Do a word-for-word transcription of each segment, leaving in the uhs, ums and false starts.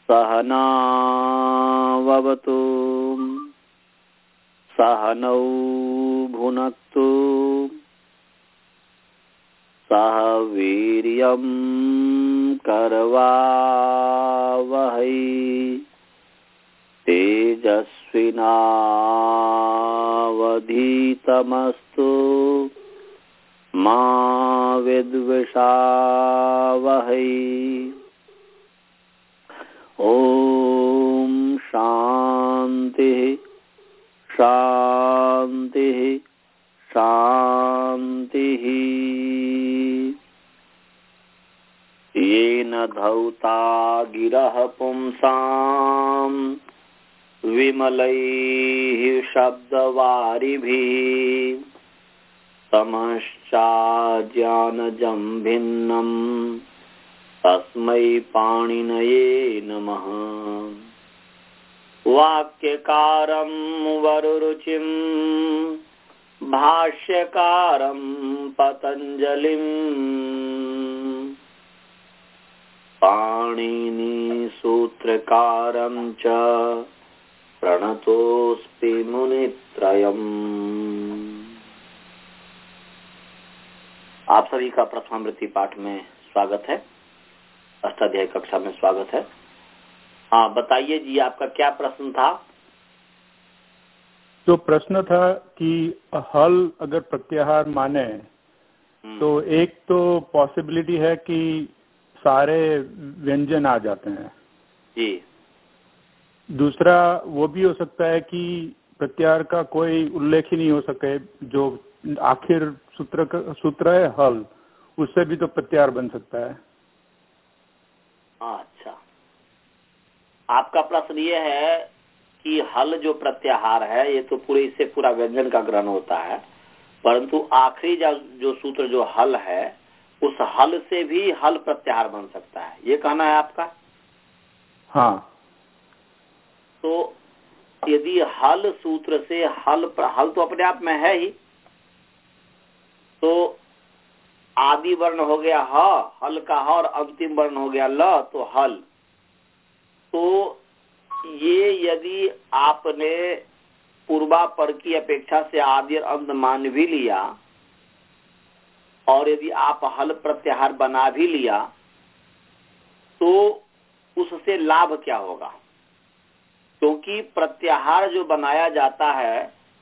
सहनावतु सहनौ भुनक्तु सह वीर्यं करवावहै तेजस्विनावधीतमस्तु मा विद्विषावहै। ओम शांति शांति शांति। येन धौता गिरः पुंसां विमलैः शब्दवारिभिः तमश्चाज्ञानजं भिन्नं तस्मै पाणिनये नमः। वाक्यकारं वरुरुचिं भाष्यकारं पतञ्जलिं पाणिनिसूत्रकारं च प्रणतोऽस्मि मुनित्रयम्। आप सभी का प्रथमावृत्ति पाठ में स्वागत है, अष्टाध्यायी कक्षा में स्वागत है। हाँ बताइए जी, आपका क्या प्रश्न था? तो प्रश्न था कि हल अगर प्रत्याहार माने तो एक तो पॉसिबिलिटी है कि सारे व्यंजन आ जाते हैं जी। दूसरा वो भी हो सकता है कि प्रत्याहार का कोई उल्लेख ही नहीं हो सके, जो आखिर सूत्र का सूत्र है हल, उससे भी तो प्रत्याहार बन सकता है। अच्छा, आपका प्रश्न ये है कि हल जो प्रत्याहार है ये तो पूरे इससे पूरा व्यंजन का ग्रहण होता है, परंतु आखिरी जो सूत्र जो हल है उस हल से भी हल प्रत्याहार बन सकता है, ये कहना है आपका? हाँ। तो यदि हल सूत्र से हल हल तो अपने आप में है ही, तो आदि वर्ण हो गया ह, हल का ह, और अंतिम वर्ण हो गया ल, तो हल। तो ये यदि आपने पूर्वापर की अपेक्षा से आदि और अंत मान भी लिया और यदि आप हल प्रत्याहार बना भी लिया तो उससे लाभ क्या होगा? क्योंकि प्रत्याहार जो बनाया जाता है,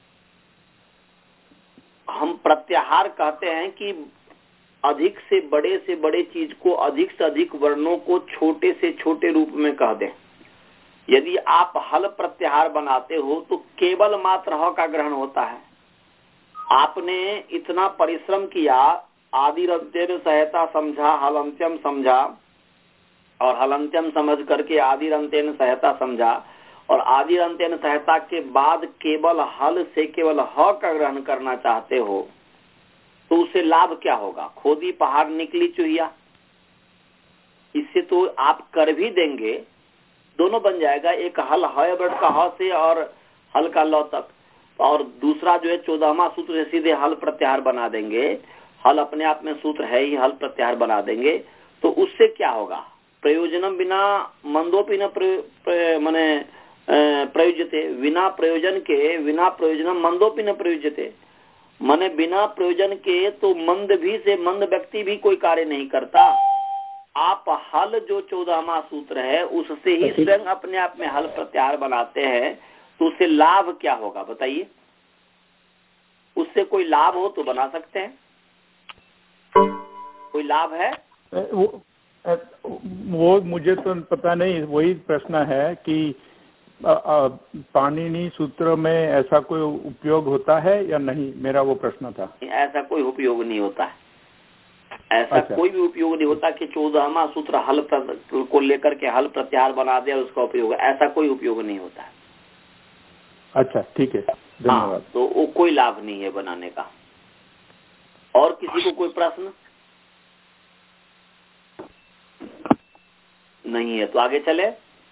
हम प्रत्याहार कहते हैं कि अधिक से बड़े से बड़े चीज को, अधिक से अधिक वर्णों को छोटे से छोटे रूप में कह दें। यदि आप हल प्रत्याहार बनाते हो तो केवल मात्र ह का ग्रहण होता है। आपने इतना परिश्रम किया, आदिरंत्यन सहायता समझा, हलंत्यम समझा, और हलंत्यम समझ करके आदिरंत्यन सहायता समझा, और आदिरंत्यन सहायता के बाद केवल हल से केवल ह का ग्रहण करना चाहते हो, तो उससे लाभ क्या होगा? खोदी पहाड़ निकली चुहिया। इससे तो आप कर भी देंगे, दोनों बन जाएगा, एक हल है वर्ड का ह से और हल का ल तक, और दूसरा जो है चौदहवां सूत्र से सीधे हल प्रत्याहार बना देंगे। हल अपने आप में सूत्र है ही, हल प्रत्याहार बना देंगे, तो उससे क्या होगा? प्रयोजनम बिना मंदोपि न माने प्रयोज्यते, बिना प्रयोजन के, बिना प्रयोजनम मंदोपि न प्रयोज्यते, माने बिना प्रयोजन के तो मंद भी से मंद व्यक्ति भी कोई कार्य नहीं करता। आप हल जो चौदहवां सूत्र है उससे ही स्वयं अपने आप में हल प्रत्याहार बनाते हैं, तो उससे लाभ क्या होगा बताइए? उससे कोई लाभ हो तो बना सकते हैं, कोई लाभ है? वो, वो मुझे तो पता नहीं, वही प्रश्न है कि पाणिनि सूत्र में ऐसा कोई उपयोग होता है या नहीं, मेरा वो प्रश्न था। ऐसा कोई उपयोग नहीं होता है, ऐसा अच्छा। कोई भी उपयोग नहीं होता कि चौदहवां सूत्र हल को लेकर के हल प्रत्याहार बना दे और उसका उपयोग, ऐसा कोई उपयोग नहीं होता है। अच्छा ठीक है, धन्यवाद। हाँ, तो वो कोई लाभ नहीं है बनाने का। और किसी को कोई प्रश्न नहीं है तो आगे चले।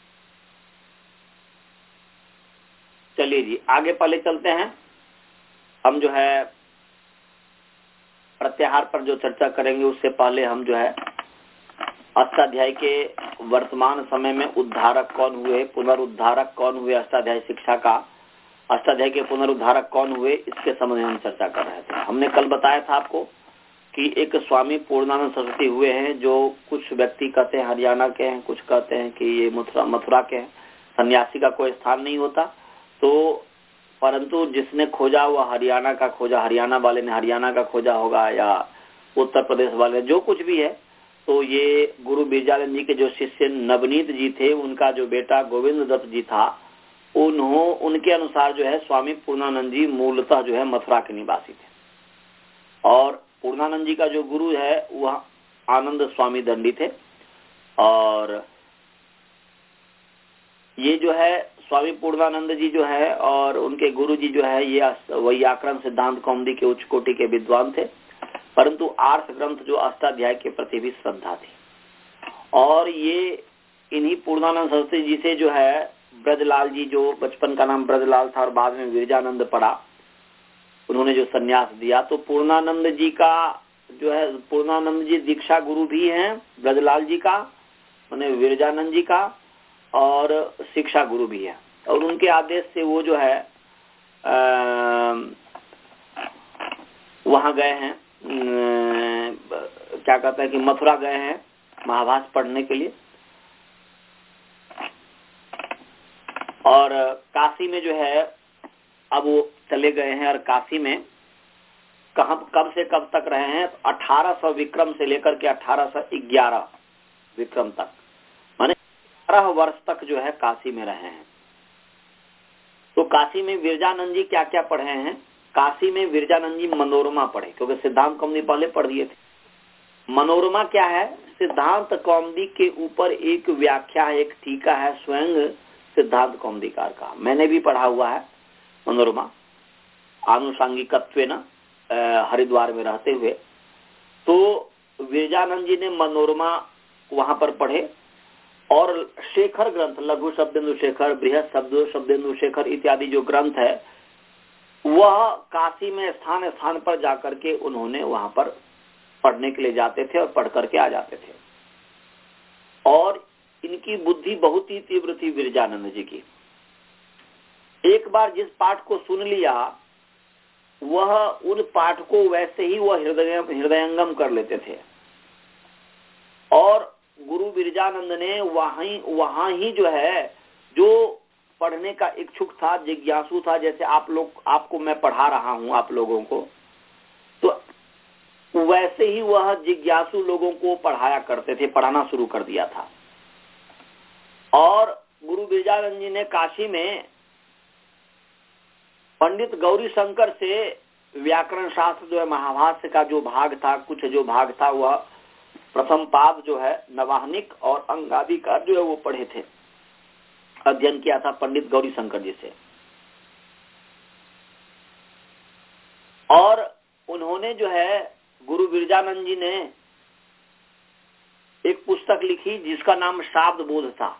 चलिए जी आगे पहले चलते हैं। हम जो है प्रत्याहार पर जो चर्चा करेंगे उससे पहले हम जो है अष्टाध्यायी के वर्तमान समय में उद्धारक कौन हुए, पुनरुद्धारक कौन हुए अष्टाध्यायी शिक्षा का, अष्टाध्यायी के पुनरुद्धारक कौन हुए, इसके संबंध में हम चर्चा कर रहे थे। हमने कल बताया था आपको कि एक स्वामी पूर्णानंद सरस्वती हुए हैं, जो कुछ व्यक्ति कहते हैं हरियाणा के हैं, कुछ कहते हैं कि ये मथुरा मथुरा के हैं। सन्यासी का कोई स्थान नहीं होता, तो परंतु जिसने खोजा वह हरियाणा का खोजा, हरियाणा वाले ने हरियाणा का खोजा होगा या उत्तर प्रदेश वाले, जो कुछ भी है। तो ये गुरु बिरजानंद जी के जो शिष्य नवनीत जी थे, उनका जो बेटा गोविंद दत्त जी था, उन्हों उनके अनुसार जो है स्वामी पूर्णानंद जी मूलतः जो है मथुरा के निवासी थे। और पूर्णानंद जी का जो गुरु है वह आनंद स्वामी दंडी थे। और ये जो है स्वामी पूर्णानंद जी जो है और उनके गुरु जी जो है ये वैयाकरण सिद्धांत कौमुदी के उच्च कोटि के विद्वान थे, परंतु आर्ष ग्रंथ जो अष्टाध्याय के प्रति भी श्रद्धा थी। और ये इन्हीं पूर्णानंद सरस्वती जी से जो है ब्रजलाल जी, जो बचपन का नाम ब्रजलाल था और बाद में विरजानंद पड़ा, उन्होंने जो सन्यास दिया, तो पूर्णानंद जी का जो है पूर्णानंद जी दीक्षा गुरु भी हैं ब्रजलाल जी का, माने विरजानंद जी का, और शिक्षा गुरु भी है। और उनके आदेश से वो जो है वहां गए हैं, क्या कहते हैं कि मथुरा गए हैं महाभाष्य पढ़ने के लिए। और काशी में जो है अब वो चले गए हैं, और काशी में कहां कब से कब तक रहे हैं, अठारह सौ विक्रम से लेकर के अठारह सौ ग्यारह विक्रम तक, माने बारह वर्ष तक जो है काशी में रहे हैं। तो काशी में विरजानंद जी क्या क्या पढ़े हैं, काशी में विरजानंद जी मनोरमा पढ़े, क्योंकि सिद्धांत कौमुदी पहले पढ़ दिए थे। मनोरमा क्या है, सिद्धांत कौमुदी के ऊपर एक व्याख्या है, एक टीका है स्वयं सिद्धांत कौमुदीकार का, मैंने भी पढ़ा हुआ है मनोरमा आनुषांगिकत्वेन हरिद्वार में रहते हुए। तो विरजानंद जी ने मनोरमा वहां पर पढ़े, और शेखर ग्रंथ, लघु शब्देन्दु शेखर, बृहद शब्द शब्देन्दु शेखर इत्यादि जो ग्रंथ है, वह काशी में स्थान स्थान पर जाकर के उन्होंने वहां पर पढ़ने के लिए जाते थे और पढ़ करके आ जाते थे। और इनकी बुद्धि बहुत ही तीव्र थी विरजानंद जी की। एक बार जिस पाठ को सुन लिया, वह उन पाठ को वैसे ही वह हृदय हृदयंगम कर लेते थे। और गुरु विरजानंद ने वहीं वहां ही जो है, जो पढ़ने का इच्छुक था, जिज्ञासु था, जैसे आप लोग आपको मैं पढ़ा रहा हूं आप लोगों को, तो वैसे ही वह जिज्ञासु लोगों को पढ़ाया करते थे, पढ़ाना शुरू कर दिया था। और गुरु विरजानंद जी ने काशी में पंडित गौरी शंकर से व्याकरण शास्त्र जो है महाभाष्य का जो भाग था, कुछ जो भाग था, वह प्रथम पाद जो है नवाहनिक और अंगादिकार जो है वो पढ़े थे, अध्ययन किया था पंडित गौरी शंकर जी से। और उन्होंने जो है गुरु विरजानंद जी ने एक पुस्तक लिखी जिसका नाम शाब्द बोध था।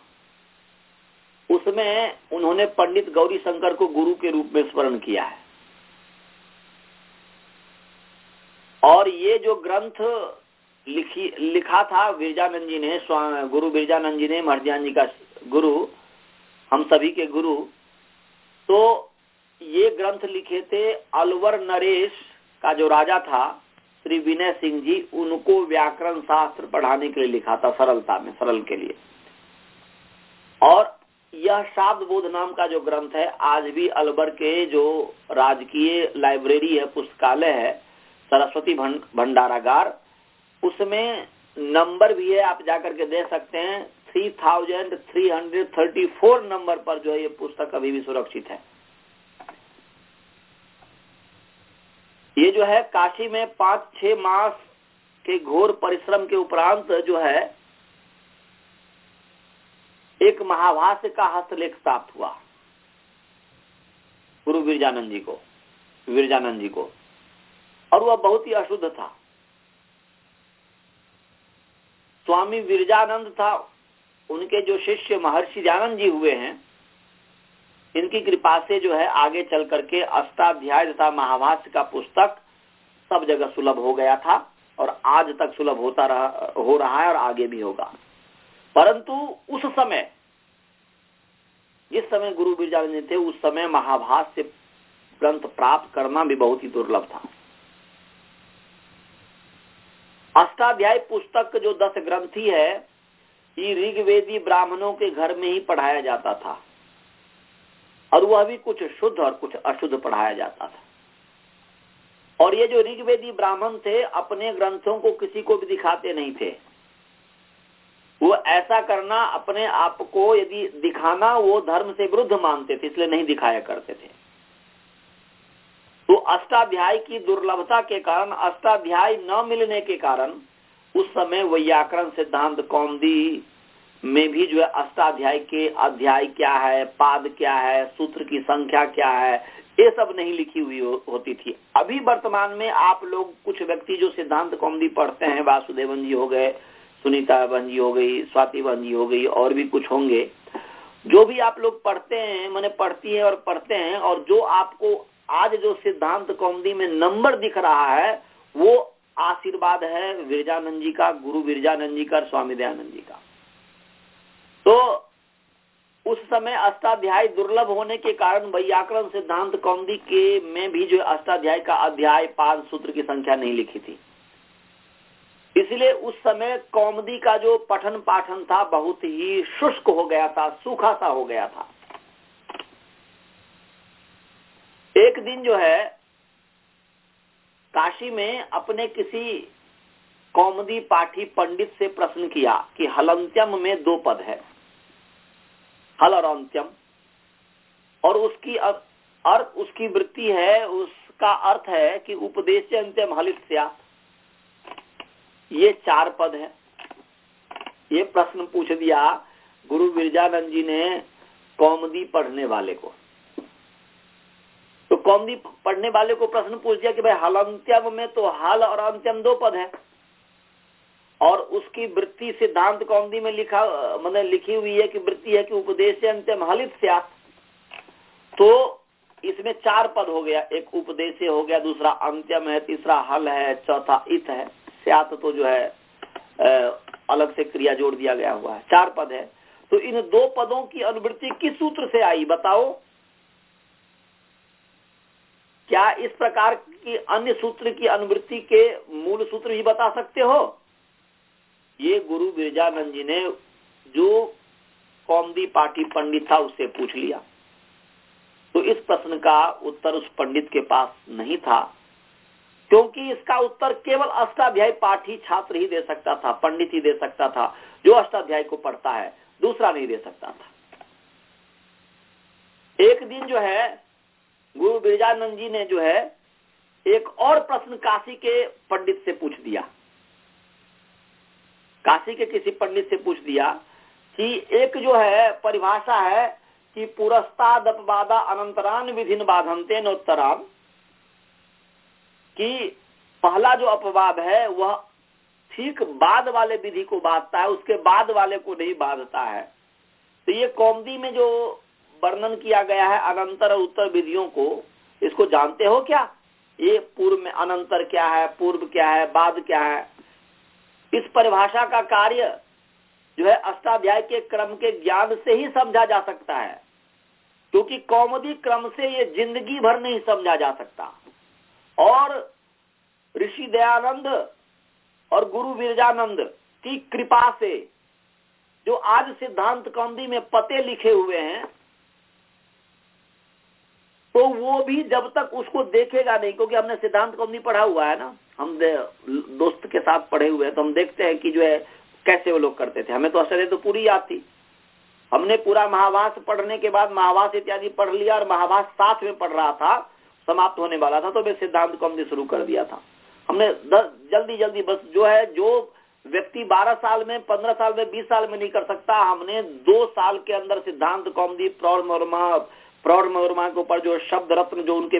उसमें उन्होंने पंडित गौरी शंकर को गुरु के रूप में स्मरण किया है। और ये जो ग्रंथ लिखी लिखा था विरजानंद जी ने, गुरु विरजानंद जी ने, महर्षि जी का गुरु, हम सभी के गुरु, तो ये ग्रंथ लिखे थे अलवर नरेश का जो राजा था श्री विनय सिंह जी, उनको व्याकरण शास्त्र पढ़ाने के लिए लिखा था, सरलता में, सरल के लिए। और यह शाब्द बोध नाम का जो ग्रंथ है, आज भी अलवर के जो राजकीय लाइब्रेरी है, पुस्तकालय है, सरस्वती भंडारागार, उसमें नंबर भी है, आप जाकर के दे सकते हैं। Three thousand three hundred thirty four number पर जो है ये पुस्तक अभी भी सुरक्षित है। ये जो है काशी में पांच छह मास के घोर परिश्रम के उपरांत जो है एक महाभाष्य का हस्तलेख प्राप्त हुआ गुरु विरजानंद जी को विरजानंद जी को और वह बहुत ही अशुद्ध था। स्वामी विरजानंद था, उनके जो शिष्य महर्षि दयानंद जी हुए हैं, इनकी कृपा से जो है आगे चल करके अष्टाध्याय तथा महाभाष्य का पुस्तक सब जगह सुलभ हो गया था। और आज तक सुलभ होता रहा हो रहा है और आगे भी होगा। परंतु उस समय, जिस समय गुरु बिरजानंद जी थे, उस समय महाभाष्य ग्रंथ प्राप्त करना भी बहुत ही दुर्लभ था। अष्टाध्यायी पुस्तक जो दस ग्रंथी है, ये ऋग्वेदी ब्राह्मणों के घर में ही पढ़ाया जाता था, और वह भी कुछ शुद्ध और कुछ अशुद्ध पढ़ाया जाता था। और ये जो ऋग्वेदी ब्राह्मण थे, अपने ग्रंथों को किसी को भी दिखाते नहीं थे। वो ऐसा करना, अपने आप को यदि दिखाना, वो धर्म से विरुद्ध मानते थे, इसलिए नहीं दिखाया करते थे। तो अष्टाध्यायी की दुर्लभता के कारण, अष्टाध्यायी न मिलने के कारण, उस समय वैयाकरण सिद्धांत कौमुदी में भी जो है अष्टाध्यायी के अध्याय क्या है, पाद क्या है, सूत्र की संख्या क्या है, ये सब नहीं लिखी हुई हो, होती थी। अभी वर्तमान में आप लोग कुछ व्यक्ति जो सिद्धांत कौमुदी पढ़ते हैं, वासुदेवन जी हो गए, सुनीता बहन जी हो गई, स्वाति बहन जी हो गई, और भी कुछ होंगे, जो भी आप लोग पढ़ते हैं, मैंने पढ़ती है और पढ़ते हैं, और जो आपको आज जो सिद्धांत कौमुदी में नंबर दिख रहा है, वो आशीर्वाद है विरजानंद जी का, गुरु विरजानंद जी का, स्वामी दयानंद जी का। तो उस समय अष्टाध्यायी दुर्लभ होने के कारण वैयाकरण सिद्धांत कौमुदी के में भी जो अष्टाध्यायी का अध्याय, पाद, सूत्र की संख्या नहीं लिखी थी। इसलिए उस समय कौमुदी का जो पठन पाठन था, बहुत ही शुष्क हो गया था, सूखा सा हो गया था। एक दिन जो है काशी में अपने किसी कौमुदी पाठी पंडित से प्रश्न किया कि हलंत्यम में दो पद है, हल और अंत्यम, और उसकी अर्थ, उसकी वृत्ति है, उसका अर्थ है कि उपदेश अंत्यम हलित स्यात्, ये चार पद है। ये प्रश्न पूछ दिया गुरु विरजानंद जी ने कौमुदी पढ़ने वाले को। तो कौमुदी पढ़ने वाले को प्रश्न पूछ दिया कि भाई हलंत्यम में तो हल और अंत्यम दो पद है, और उसकी वृत्ति सिद्धांत कौमुदी में लिखा मतलब लिखी हुई है कि वृत्ति है कि उपदेश अंत्यम हलित स्यात्। तो इसमें चार पद हो गया, एक उपदेश हो गया, दूसरा अंत्यम है, तीसरा हल है, चौथा इत है, स्यात् तो जो है आ, अलग से क्रिया जोड़ दिया गया हुआ है, चार पद है। तो इन दो पदों की अनुवृत्ति किस सूत्र से आई बताओ? क्या इस प्रकार की अन्य सूत्र की अनुवृत्ति के मूल सूत्र ही बता सकते हो? ये गुरु विरजानंद जी ने जो कौमुदी पाठी पंडित था उससे पूछ लिया। तो इस प्रश्न का उत्तर उस पंडित के पास नहीं था, क्योंकि इसका उत्तर केवल अष्टाध्यायी पाठी छात्र ही दे सकता था, पंडित ही दे सकता था, जो अष्टाध्यायी को पढ़ता है, दूसरा नहीं दे सकता था। एक दिन जो है गुरु विरजानंद जी ने जो है एक और प्रश्न काशी के पंडित से पूछ दिया। काशी के किसी पंडित से पूछ दिया कि एक जो है परिभाषा है कि पुरस्ताद अपवादा अनंतरान विधिन बाधन्ते नोत्तराम, कि पहला जो अपवाद है वह ठीक बाद वाले विधि को बांधता है, उसके बाद वाले को नहीं बांधता है। तो ये कौमुदी में जो वर्णन किया गया है अनंतर और उत्तर विधियों को, इसको जानते हो क्या? ये पूर्व में अनंतर क्या है, पूर्व क्या है, बाद क्या है? इस परिभाषा का कार्य जो है अष्टाध्याय के क्रम के ज्ञान से ही समझा जा सकता है, क्योंकि कौमुदी क्रम से ये जिंदगी भर नहीं समझा जा सकता। और ऋषि दयानंद और गुरु विरजानंद की कृपा से जो आज सिद्धांत कौमुदी में पते लिखे हुए हैं, तो वो भी जब तक उसको देखेगा नहीं, क्योंकि हमने सिद्धांत कौमुदी पढ़ा हुआ है ना, हम दोस्त के साथ पढ़े हुए हैं, तो हम देखते हैं कि जो है कैसे वो लोग करते थे। हमें तो अष्टाध्यायी तो पूरी याद थी, हमने पूरा महाभाष्य पढ़ने के बाद महाभाष्य इत्यादि पढ़ लिया, और महाभाष्य साथ में पढ़ रहा था, समाप्त होने वाला था, तो मैं सिद्धांत कौमुदी शुरू कर दिया था। हमने दस जल्दी जल्दी बस जो है, जो व्यक्ति बारह साल में, पंद्रह साल में, बीस साल में नहीं कर सकता, हमने दो साल के अंदर सिद्धांत कौमुदी प्रौढ़ मनोरमा प्रौढ़ मनोरमा के ऊपर जो शब्द रत्न जो उनके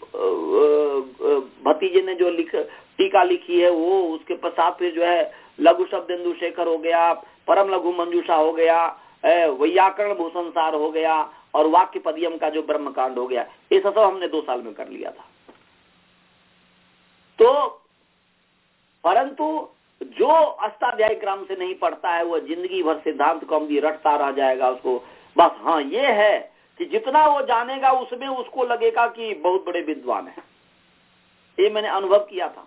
भतीजे ने जो लिख टीका लिखी है वो, उसके पश्चात फिर जो है लघु शब्देन्दु शेखर हो गया, परम लघु मंजूषा हो गया, वैयाकरण भूषणसार हो गया, और वाक्य पदियम का जो ब्रह्मकांड हो गया, ये सब हमने दो साल में कर लिया था। तो परंतु जो अष्टाध्यायी क्रम से नहीं पढ़ता है वो जिंदगी भर सिद्धांत कौमुदी रटता रह जाएगा। उसको बस हाँ ये है कि जितना वो जानेगा उसमें उसको लगेगा कि बहुत बड़े विद्वान है। ये मैंने अनुभव किया था।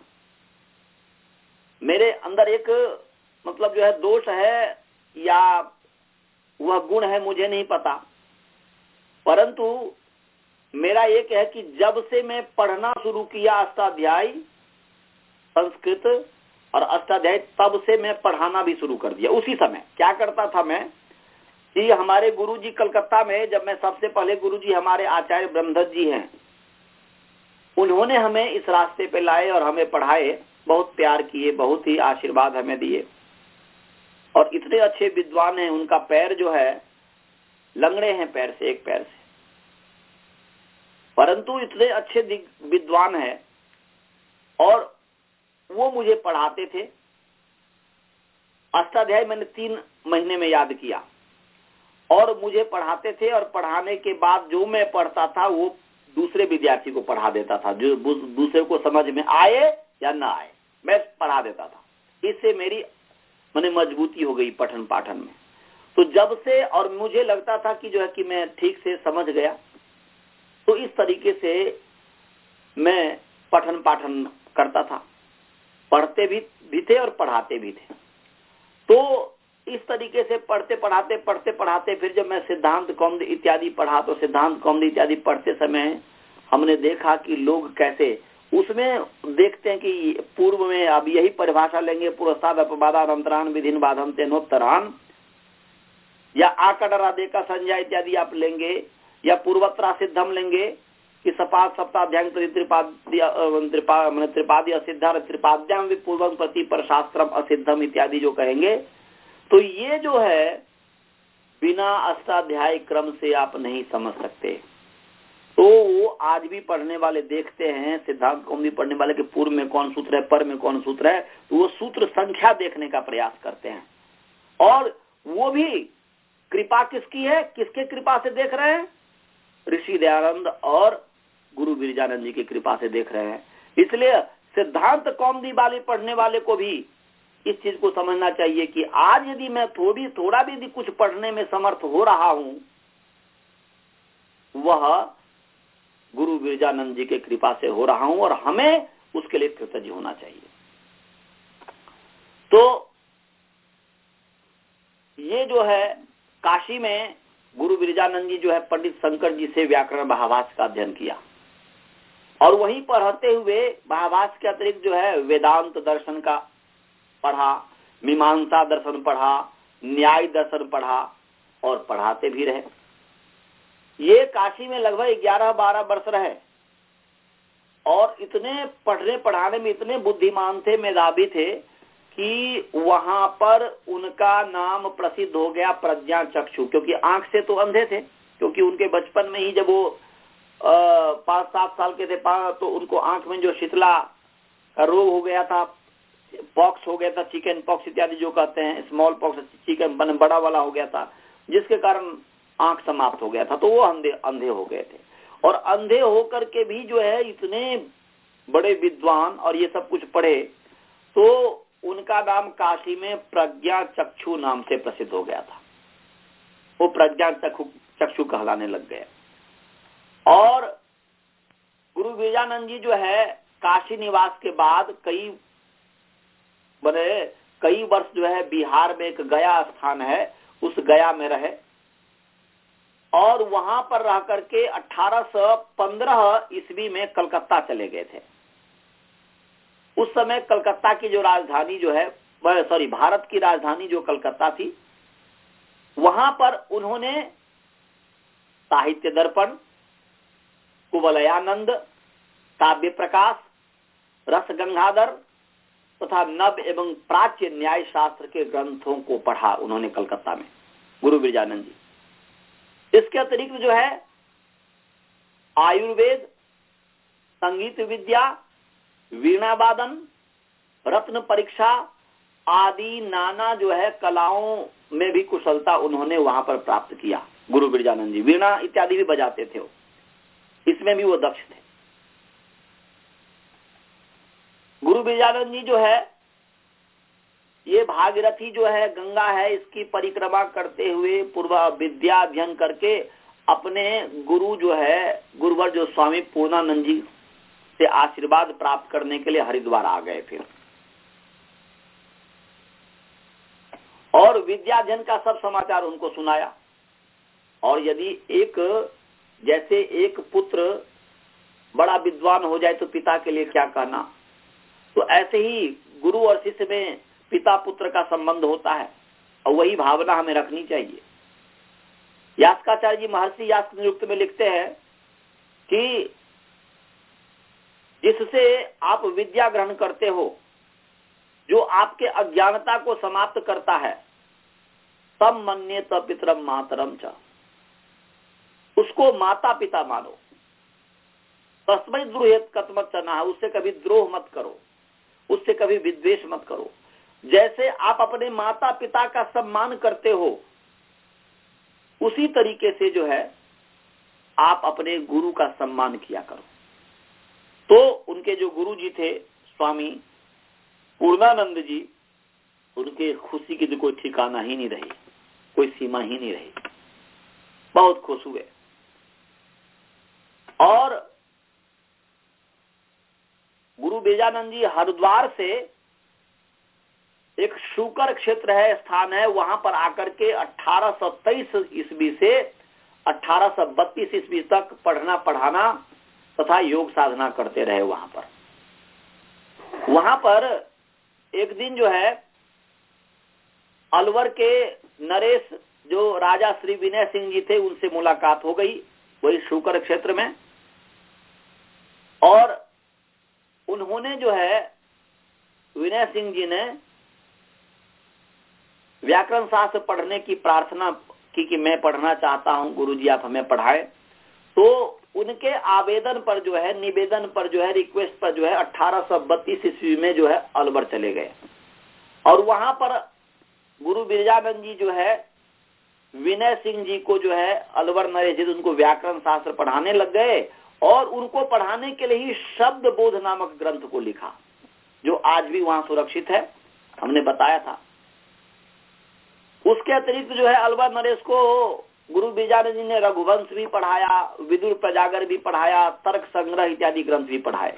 मेरे अंदर एक मतलब जो है दोष है या वह गुण है मुझे नहीं पता, परंतु मेरा एक है कि जब से मैं पढ़ना शुरू किया अष्टाध्यायी संस्कृत और अष्टाध्यायी, तब से मैं पढ़ाना भी शुरू कर दिया। उसी समय क्या करता था मैं कि हमारे गुरुजी कलकत्ता में, जब मैं सबसे पहले गुरुजी हमारे आचार्य ब्रह्मदत्त जी हैं, उन्होंने हमें इस रास्ते पे लाए और हमें पढ़ाए, बहुत प्यार किए, बहुत ही आशीर्वाद हमें दिए और इतने अच्छे विद्वान हैं। उनका पैर जो है लंगड़े हैं पैर से, एक पैर से, परंतु इतने अच्छे विद्वान हैं और वो मुझे पढ़ाते थे। अष्टाध्यायी मैंने तीन महीने में याद किया और मुझे पढ़ाते थे और पढ़ाने के बाद जो मैं पढ़ता था वो दूसरे विद्यार्थी को पढ़ा देता था, जो दूसरे को समझ में आए या ना आए मैं पढ़ा देता था। इससे मेरी मैंने मजबूती हो गई पठन पाठन में। तो जब से और मुझे लगता था कि जो है कि मैं ठीक से समझ गया, तो इस तरीके से मैं पठन पाठन करता था, पढ़ते भी, भी थे और पढ़ाते भी थे। तो इस तरीके से पढ़ते पढ़ाते पढ़ते पढ़ाते फिर जब मैं सिद्धांत कौमुदी इत्यादि पढ़ा, तो सिद्धांत कौमुदी इत्यादि पढ़ते समय हमने देखा कि लोग कैसे उसमें देखते हैं कि पूर्व में, अब यही परिभाषा लेंगे, पुरस्ताद अपवादानंतरान विधिन बाधम तेनोत्तरान, या आकड़रादे का संजय इत्यादि आप लेंगे, या पूर्वत्रा सिद्धम लेंगे कि सपाद सप्ताध्याय त्रिपादी असिद्धा त्रिपाद्याम विपूर्वम प्रति पर शास्त्रम असिद्धम इत्यादि जो कहेंगे, तो ये जो है बिना अष्टाध्यायी क्रम से आप नहीं समझ सकते। तो वो आज भी पढ़ने वाले देखते हैं, सिद्धांत कौमुदी पढ़ने वाले के पूर्व में कौन सूत्र है, पर में कौन सूत्र है, तो वो सूत्र संख्या देखने का प्रयास करते हैं। और वो भी कृपा किसकी है, किसके कृपा से देख रहे हैं? ऋषि दयानंद और गुरु बिरजानंद जी की कृपा से देख रहे हैं। इसलिए सिद्धांत कौमुदी वाले पढ़ने वाले को भी इस चीज को समझना चाहिए कि आज यदि मैं थोड़ी थोड़ा भी यदि कुछ पढ़ने में समर्थ हो रहा हूं, वह गुरु बिरजानंद जी के कृपा से हो रहा हूं और हमें उसके लिए कृतज्ञ होना चाहिए। तो ये जो है काशी में गुरु बिरजानंद जी जो है पंडित शंकर जी से व्याकरण भावाभास का अध्ययन किया और वहीं पढ़ते हुए भावाभास के अतिरिक्त जो है वेदांत दर्शन का पढ़ा, मीमांसा दर्शन पढ़ा, न्याय दर्शन पढ़ा और पढ़ाते भी रहे। ये काशी में लगभग ग्यारह बारह वर्ष रहे और इतने पढ़ने पढ़ाने में इतने बुद्धिमान थे, मेधावी थे कि वहां पर उनका नाम प्रसिद्ध हो गया प्रज्ञा चक्षु, क्योंकि आंख से तो अंधे थे, क्योंकि उनके बचपन में ही जब वो पांच सात साल के थे तो उनको आंख में जो शीतला का रोग हो गया था, पॉक्स हो गया था, चिकन पॉक्स इत्यादि जो कहते हैं, स्मॉल पॉक्स चिकन बड़ा वाला हो गया था, जिसके कारण आंख समाप्त हो गया था। तो वो अंधे अंधे हो गए थे और अंधे होकर के भी जो है इतने बड़े विद्वान और ये सब कुछ पढ़े, तो उनका नाम काशी में प्रज्ञा चक्षु नाम से प्रसिद्ध हो गया था। वो प्रज्ञा चक्षु चक्षु कहलाने लग गए। और गुरु बिरजानंद जी जो है काशी निवास के बाद कई बड़े कई वर्ष जो है बिहार में एक गया स्थान है, उस गया में रहे और वहां पर रह करके अठारह सौ पंद्रह ईस्वी में कलकत्ता चले गए थे। उस समय कलकत्ता की जो राजधानी जो है, सॉरी भारत की राजधानी जो कलकत्ता थी, वहां पर उन्होंने साहित्य दर्पण, कुवलयानंद, काव्य प्रकाश, रस गंगाधर तथा नव एवं प्राच्य न्याय शास्त्र के ग्रंथों को पढ़ा उन्होंने कलकत्ता में, गुरु बिरजानंद जी। इसके अतिरिक्त जो है आयुर्वेद, संगीत विद्या, वीणा वादन, रत्न परीक्षा आदि नाना जो है कलाओं में भी कुशलता उन्होंने वहां पर प्राप्त किया। गुरु बिरजानंद जी वीणा इत्यादि भी बजाते थे, वो इसमें भी वो दक्ष थे। गुरु बिरजानंद जी जो है ये भागीरथी जो है गंगा है, इसकी परिक्रमा करते हुए पूर्व विद्या अध्ययन करके अपने गुरु जो है गुरुवर जो स्वामी पूर्णानंद जी से आशीर्वाद प्राप्त करने के लिए हरिद्वार आ गए फिर। और विद्याध्ययन का सब समाचार उनको सुनाया। और यदि एक जैसे एक पुत्र बड़ा विद्वान हो जाए तो पिता के लिए क्या कहना, तो ऐसे ही गुरु और शिष्य में पिता पुत्र का संबंध होता है और वही भावना हमें रखनी चाहिए। यास्काचार्य जी महर्षि यास्क निरुक्त में लिखते हैं कि जिससे आप विद्या ग्रहण करते हो, जो आपके अज्ञानता को समाप्त करता है, तम मन्येत पितरम मातरम च, उसको माता पिता मानो। तस्मै द्रोहेत कतमत चना, उससे कभी द्रोह मत करो, उससे कभी विद्वेष मत करो। जैसे आप अपने माता पिता का सम्मान करते हो, उसी तरीके से जो है आप अपने गुरु का सम्मान किया करो। तो उनके जो गुरु जी थे स्वामी पूर्णानंद जी, उनके खुशी की तो कोई ठिकाना ही नहीं रही, कोई सीमा ही नहीं रही, बहुत खुश हुए। और गुरु बेजानंद जी हरिद्वार से एक शुकर क्षेत्र है, स्थान है, वहां पर आकर के अठारह सौ तेईस ईस्वी से अठारह सौ बत्तीस ईस्वी तक पढ़ना पढ़ाना तथा योग साधना करते रहे। वहां पर वहां पर एक दिन जो है अलवर के नरेश जो राजा श्री विनय सिंह जी थे, उनसे मुलाकात हो गई वही शुकर क्षेत्र में। और उन्होंने जो है विनय सिंह जी ने व्याकरण शास्त्र पढ़ने की प्रार्थना की कि मैं पढ़ना चाहता हूं, गुरुजी आप हमें पढ़ाएं। तो उनके आवेदन पर जो है, निवेदन पर जो है, रिक्वेस्ट पर जो है अठारह सौ बत्तीस ईस्वी में जो है अलवर चले गए। और वहां पर गुरु बिरजानंद जी जो है विनय सिंह जी को जो है अलवर नरेश जी उनको व्याकरण शास्त्र पढ़ाने लग गए। और उनको पढ़ाने के लिए ही शब्द बोध नामक ग्रंथ को लिखा, जो आज भी वहां सुरक्षित है, हमने बताया था। उसके अतिरिक्त जो है अलवर नरेश को गुरु बिरजानंद जी ने रघुवंश भी पढ़ाया, विदुर प्रजागर भी पढ़ाया, तर्क संग्रह इत्यादि ग्रंथ भी पढ़ाए।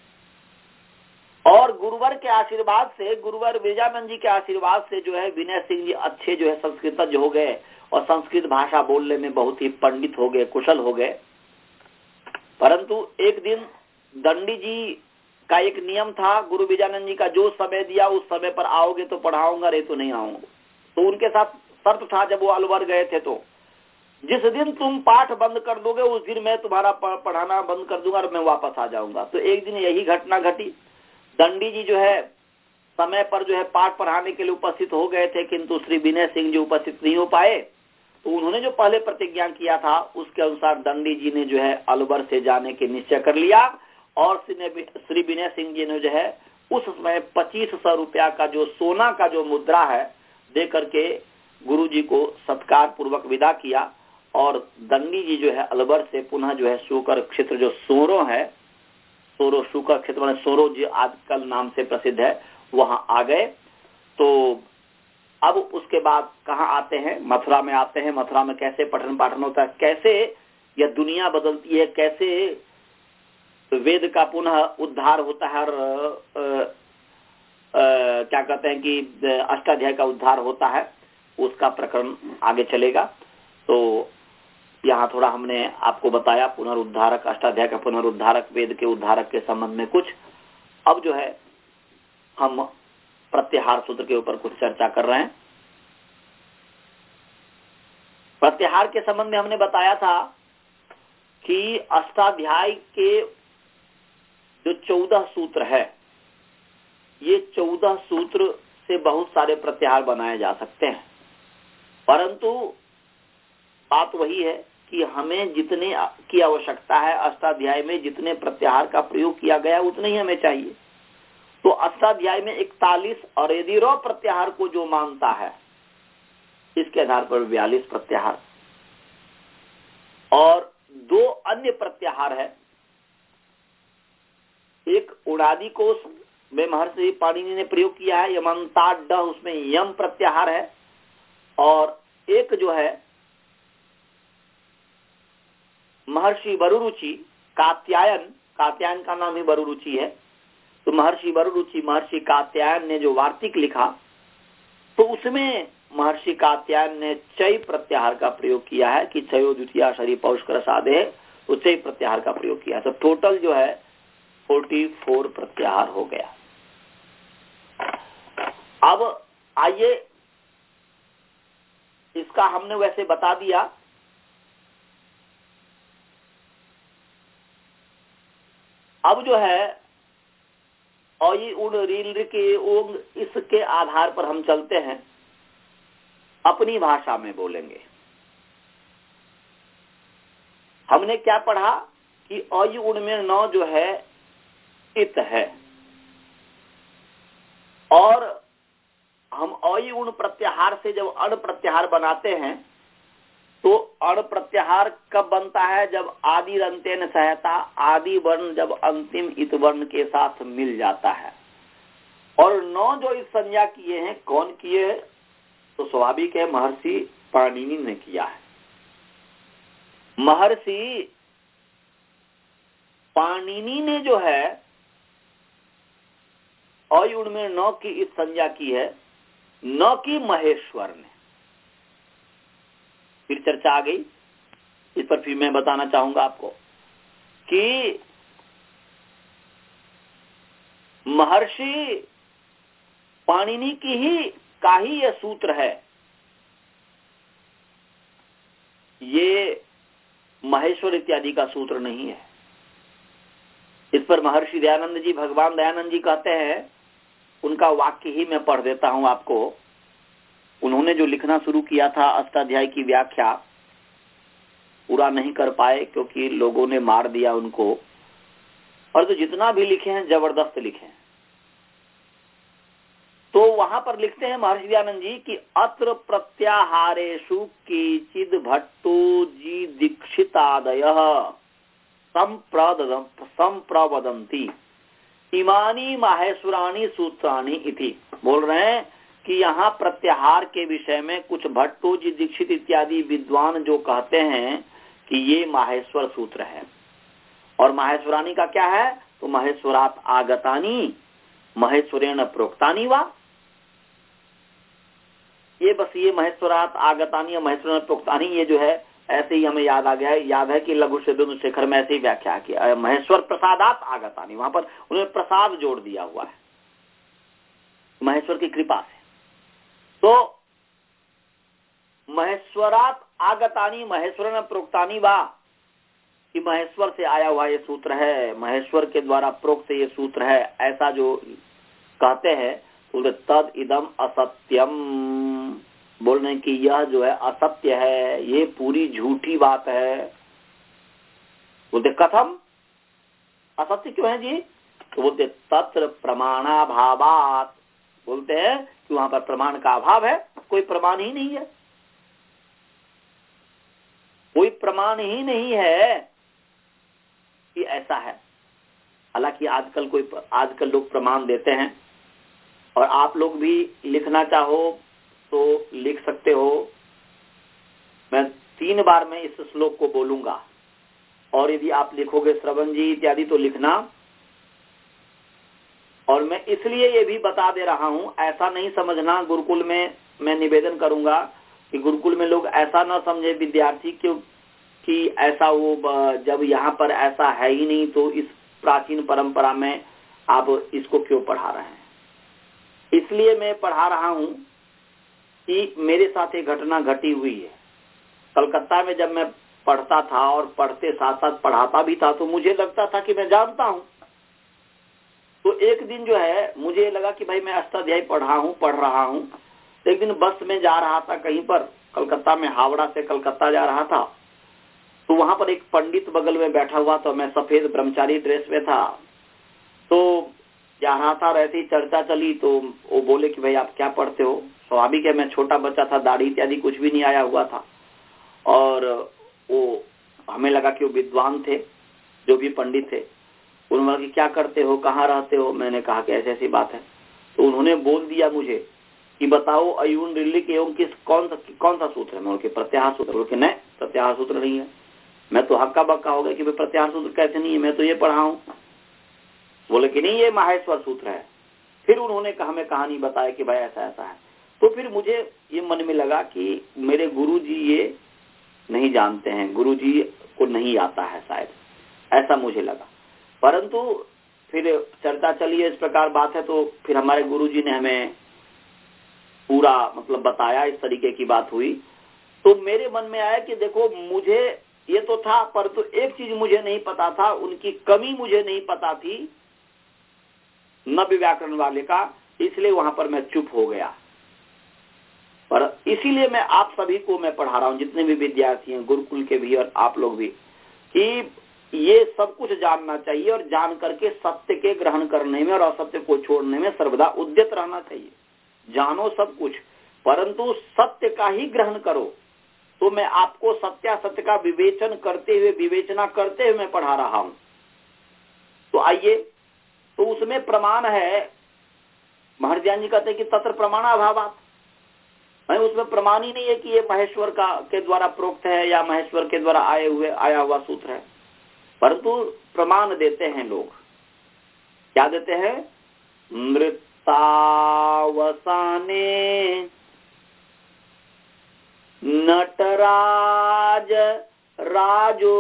और गुरुवर के आशीर्वाद से, गुरुवर बिरजानंद जी के आशीर्वाद से जो है विनय सिंह जी अच्छे जो है संस्कृतज्ञ हो गए और संस्कृत भाषा बोलने में बहुत ही पंडित हो गए, कुशल हो गए। परंतु एक दिन दंडी जी का एक नियम था, गुरु बिरजानंद जी का जो समय दिया उस समय पर आओगे तो पढ़ाऊंगा, रे तो नहीं आऊंगा। तो उनके साथ शर्त था, जब वो अलवर गए थे, तो जिस दिन तुम पाठ बंद कर दोगे उस दिन मैं तुम्हारा पढ़ाना बंद कर दूंगा और मैं वापस आ जाऊंगा। तो एक दिन यही घटना घटी। दंडी जी जो है समय पर जो है पाठ पढ़ाने के लिए उपस्थित हो गए थे, किंतु श्री विनय सिंह जी उपस्थित नहीं हो पाए। तो उन्होंने जो पहले प्रतिज्ञा किया था उसके अनुसार दंडी जी ने जो है अलवर से जाने के निश्चय कर लिया। और श्री विनय सिंह जी ने जो है उस समय पच्चीस सौ रुपया का जो सोना का जो मुद्रा है दे करके गुरु जी को सत्कार पूर्वक विदा किया। और दंडी जी जो है अलवर से पुनः जो है शुकर क्षेत्र जो सोरो है, सोरो शुकर क्षेत्र में सोरो जी आजकल नाम से प्रसिद्ध है, वहां आ गए। तो अब उसके बाद कहाँ आते हैं, मथुरा में आते हैं। मथुरा में कैसे पठन पाठन होता है, कैसे यह दुनिया बदलती है, कैसे वेद का पुनः उद्धार होता है और आ, आ, क्या कहते हैं कि अष्टाध्याय का उद्धार होता है, उसका प्रकरण आगे चलेगा। तो यहाँ थोड़ा हमने आपको बताया पुनरुद्धारक, अष्टाध्याय का पुनरुद्धारक, वेद के उद्धारक के संबंध में कुछ। अब जो है हम प्रत्याहार सूत्र के ऊपर कुछ चर्चा कर रहे हैं। प्रत्याहार के संबंध में हमने बताया था कि अष्टाध्याय के जो चौदह सूत्र है, ये चौदह सूत्र से बहुत सारे प्रत्याहार बनाए जा सकते हैं। परंतु बात वही है कि हमें जितने की आवश्यकता है, अष्टाध्याय में जितने प्रत्याहार का प्रयोग किया गया उतने ही हमें चाहिए। तो अष्टाध्याय में इकतालीस और यदि रो प्रत्याहार को जो मानता है, इसके आधार पर बयालीस प्रत्याहार और दो अन्य प्रत्याहार है। एक उड़ादी कोश में महर्षि पाणिनि ने प्रयोग किया है। यमंताड उसमें यम प्रत्याहार है, और एक जो है महर्षि वरुरुचि कात्यायन, कात्यायन का नाम ही वरुरुचि है, तो महर्षि वरुरुचि महर्षि कात्यायन ने जो वार्तिक लिखा, तो उसमें महर्षि कात्यायन ने चय प्रत्याहार का प्रयोग किया है कि चयो द्वितीय शरीर पौष्कर साधे, तो चय प्रत्याहार का प्रयोग किया है। तो टोटल जो है चौवालीस प्रत्याहार हो गया। अब आइए, इसका हमने वैसे बता दिया। अब जो है औई उड़ रील के ओंग, इसके आधार पर हम चलते हैं, अपनी भाषा में बोलेंगे। हमने क्या पढ़ा कि औई उड़ में नौ जो है इत है, और हम औई उड़ प्रत्याहार से जब अण प्रत्याहार बनाते हैं, तो अण प्रत्याहार कब बनता है? जब आदि रंतेन सहता, आदि वर्ण जब अंतिम इत वर्ण के साथ मिल जाता है। और नौ जो इस संज्ञा किए हैं, कौन किए हैं? तो स्वाभाविक है महर्षि पाणिनि ने किया है। महर्षि पाणिनि ने जो है औई उड़ में नौ की इस संज्ञा की है, नौ की महेश्वर ने। फिर चर्चा आ गई, इस पर फिर मैं बताना चाहूंगा आपको कि महर्षि पाणिनि की ही का ही यह सूत्र है, ये महेश्वर इत्यादि का सूत्र नहीं है। इस पर महर्षि दयानंद जी, भगवान दयानंद जी कहते हैं, उनका वाक्य ही मैं पढ़ देता हूं आपको। उन्होंने जो लिखना शुरू किया था अष्टाध्यायी की व्याख्या, पूरा नहीं कर पाए क्योंकि लोगों ने मार दिया उनको, और तो जितना भी लिखे हैं जबरदस्त लिखे हैं। तो वहां पर लिखते हैं महर्षि दयानंद जी कि अत्र प्रत्याहारेषु केचिद भट्टो जी दीक्षितादयः संप्रवदन्ति इमानी माहेश्वराणी सूत्राणी इति। बोल रहे हैं कि यहाँ प्रत्याहार के विषय में कुछ भट्टो जी दीक्षित इत्यादि विद्वान जो कहते हैं कि ये माहेश्वर सूत्र है। और माहेश्वराणी का क्या है? तो महेश्वरात आगतानी महेश्वरेण प्रोक्तानी वा। ये बस ये महेश्वरात आगतानी या महेश्वरेण प्रोक्तानी, ये जो है ऐसे ही हमें याद आ गया है। याद है कि लघु सिद्धों शेखर में ऐसे ही व्याख्या किया, महेश्वर प्रसादात आगतानी, वहां पर उन्होंने प्रसाद जोड़ दिया हुआ है, महेश्वर की कृपा से। तो महेश्वरात आगतानी महेश्वरेण प्रोक्तानी वा, कि महेश्वर से आया हुआ ये सूत्र है, महेश्वर के द्वारा प्रोक्त ये सूत्र है, ऐसा जो कहते हैं, तो तद इदम असत्यम, बोलने की यह जो है असत्य है, ये पूरी झूठी बात है। बोलते कथम असत्य क्यों है जी? तो बोलते तत्र प्रमाणाभावात, बोलते हैं कि वहां पर प्रमाण का अभाव है, कोई प्रमाण ही नहीं है, कोई प्रमाण ही नहीं है कि ऐसा है। हालांकि आजकल कोई आजकल लोग प्रमाण देते हैं, और आप लोग भी लिखना चाहो तो लिख सकते हो। मैं तीन बार मैं इस श्लोक को बोलूंगा, और यदि आप लिखोगे श्रवण जी इत्यादि तो लिखना। और मैं इसलिए ये भी बता दे रहा हूं, ऐसा नहीं समझना गुरुकुल में, मैं निवेदन करूंगा कि गुरुकुल में लोग ऐसा ना समझे विद्यार्थी क्यों कि ऐसा वो जब यहाँ पर ऐसा है ही नहीं तो इस प्राचीन परंपरा में आप इसको क्यों पढ़ा रहे हैं। इसलिए मैं पढ़ा रहा हूं कि मेरे साथ एक घटना घटी हुई है। कलकत्ता में जब मैं पढ़ता था और पढ़ते साथ साथ पढ़ाता भी था, तो मुझे लगता था कि मैं जानता हूं। तो एक दिन जो है मुझे लगा कि भाई मैं अष्टाध्यायी पढ़ा हूं पढ़ रहा हूं। एक दिन बस में जा रहा था कहीं पर, कलकत्ता में, हावड़ा से कलकत्ता जा रहा था, तो वहां पर एक पंडित बगल में बैठा हुआ था। मैं सफेद ब्रह्मचारी ड्रेस में था, तो जा रहा था, रहती चर्चा चली, तो वो बोले कि भाई आप क्या पढ़ते हो। स्वाभाविक है, मैं छोटा बच्चा था, दाढ़ी इत्यादि कुछ भी नहीं आया हुआ था, और वो हमें लगा कि वो विद्वान थे, जो भी पंडित थे। उन्होंने कि क्या करते हो, कहाँ रहते हो? मैंने कहा कि ऐसी ऐसी बात है। तो उन्होंने बोल दिया मुझे कि बताओ अयून रिलिक एवं किस कौन सा कौन सा सूत्र है? मैं उनके प्रत्याहार सूत्र। बोल के नहीं, प्रत्याहार सूत्र नहीं है। मैं तो हक्का बक्का हो गया कि प्रत्याहार सूत्र कैसे नहीं है, मैं तो ये पढ़ा हूँ। बोले कि नहीं, ये माहेश्वर सूत्र है। फिर उन्होंने कहा हमें कहानी बताया कि भाई ऐसा ऐसा है। तो फिर मुझे ये मन में लगा कि मेरे गुरुजी ये नहीं जानते हैं, गुरुजी को नहीं आता है शायद, ऐसा मुझे लगा। परंतु फिर चर्चा चली इस प्रकार बात है, तो फिर हमारे गुरुजी ने हमें पूरा मतलब बताया, इस तरीके की बात हुई। तो मेरे मन में आया कि देखो, मुझे ये तो था, पर तो एक चीज मुझे नहीं पता था, उनकी कमी मुझे नहीं पता थी नव्य व्याकरण वाले का, इसलिए वहां पर मैं चुप हो गया। पर इसीलिए मैं आप सभी को मैं पढ़ा रहा हूं, जितने भी विद्यार्थी हैं गुरुकुल के भी और आप लोग भी, कि ये सब कुछ जानना चाहिए और जान करके सत्य के ग्रहण करने में और असत्य को छोड़ने में सर्वदा उद्यत रहना चाहिए। जानो सब कुछ, परंतु सत्य का ही ग्रहण करो। तो मैं आपको सत्यासत्य का विवेचन करते हुए, विवेचना करते हुए मैं पढ़ा रहा हूं। तो आइए, तो उसमें प्रमाण है, महर्षि जी कहते हैं कि तत्र प्रमाणाभावात्, उसमें प्रमाण ही नहीं है कि ये महेश्वर का के द्वारा प्रोक्त है या महेश्वर के द्वारा आए हुए आया हुआ सूत्र है, परंतु प्रमाण देते हैं लोग। क्या देते हैं? नृत्तावसाने नटराज राजो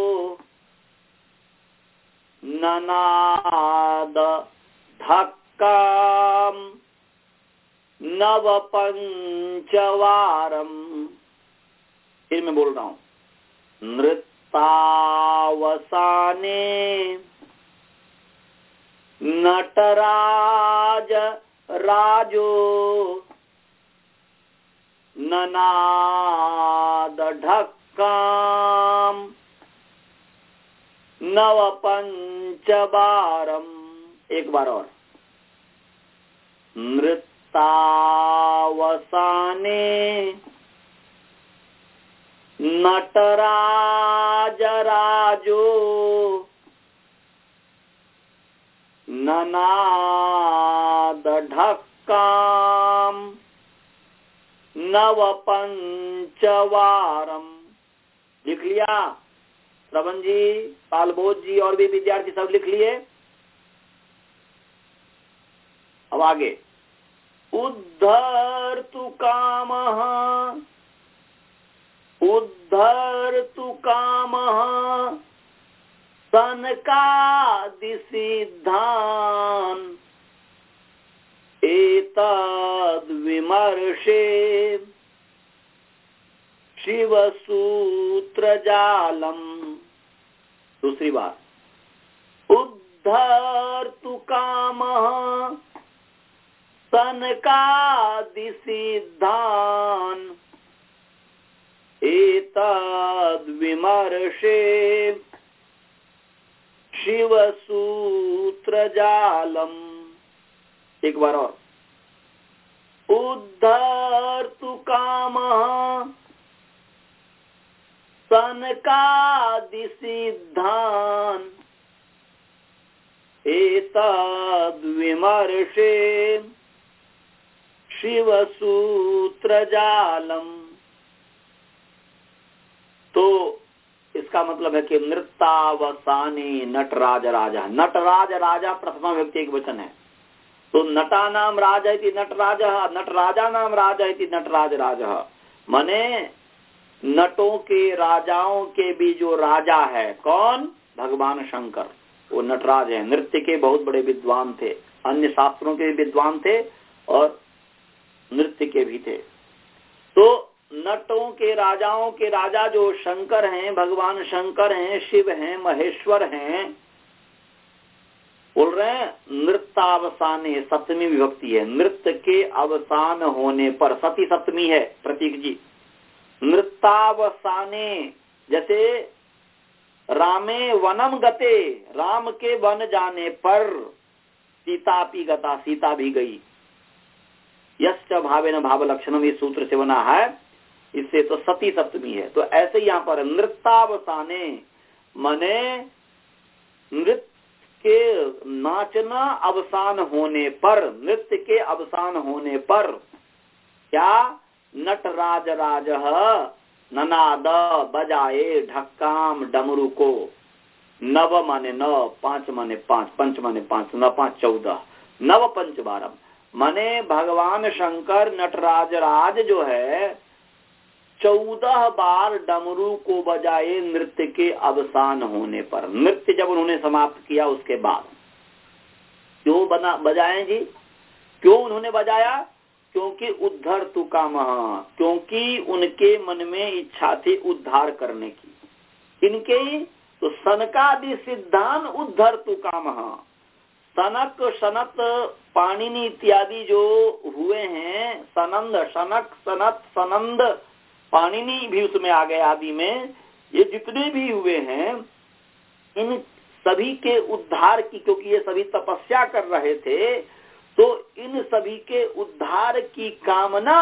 ननाद धक्काम नव पंचवारम। फिर मैं बोल रहा हूं, नृत्तावसाने नटराज राजो ननाद ढक्काम नव पंचवारम। एक बार और, नृत्तावसाने नटराज राजो ननाद ढक्काम नव पंचवारम। लिख लिया श्रवण जी, पालबोध जी और भी विद्यार्थी सब लिख लिए? अब आगे, उद्धर तु कामः उद्धर तु कामः सनकादिसिद्धान् एतद् विमर्शे शिवसूत्रजालम्। दूसरी बार, उद्धर तु कामः सनकादिसिद्धान् एतद् विमर्शे शिवसूत्रजालम्। एक बार और, उद्धर तु कामः सनकादिसिद्धान् एतद् विमर्शे शिवसूत्रजालम्। तो इसका मतलब है कि नृत्तावसाने नटराज राजा। नटराज राजा प्रथमा व्यक्ति एक वचन है, तो नटा नाम राजा इति नटराज, नटराजा नाम राजा इति नटराज राजा। माने नटों के राजाओं के भी जो राजा है, कौन? भगवान शंकर, वो नटराज है। नृत्य के बहुत बड़े विद्वान थे, अन्य शास्त्रों के भी विद्वान थे और नृत्य के भी थे। तो नटों के राजाओं के राजा जो शंकर हैं, भगवान शंकर हैं, शिव हैं, महेश्वर हैं, बोल रहे हैं नृत्तावसाने, सप्तमी विभक्ति है, नृत्य के अवसान होने पर, सती सप्तमी है प्रतीक जी। नृत्तावसाने, जैसे रामे वनम गते, राम के वन जाने पर, सीता भी गता, सीता भी गई। यश्च भावेन भाव लक्षणम, इस सूत्र से बना है, इससे तो सती सप्तमी है। तो ऐसे यहाँ पर नृत्तावसाने मने नृत्य के नाचना अवसान होने पर, नृत्य के अवसान होने पर क्या नटराज राज ननाद बजाए ढक्काम डमरू को। नव माने नव, पांच माने पांच, पंच माने पांच, नौ पांच चौदह, नव पंच बारह माने भगवान शंकर नटराज राज जो है चौदह बार डमरू को बजाए नृत्य के अवसान होने पर। नृत्य जब उन्होंने समाप्त किया उसके बाद क्यों बना बजाए जी, क्यों उन्होंने बजाया? क्योंकि उद्धर तु कामः, क्योंकि उनके मन में इच्छा थी उद्धार करने की। इनके तो सनकादि सिद्धांत उद्धर तु कामः, सनक सनत पाणिनि इत्यादि जो हुए हैं, सनंद सनक सनत सनंद पाणिनि भी उसमें आ गए आदि में, ये जितने भी हुए हैं इन सभी के उद्धार की, क्योंकि ये सभी तपस्या कर रहे थे, तो इन सभी के उद्धार की कामना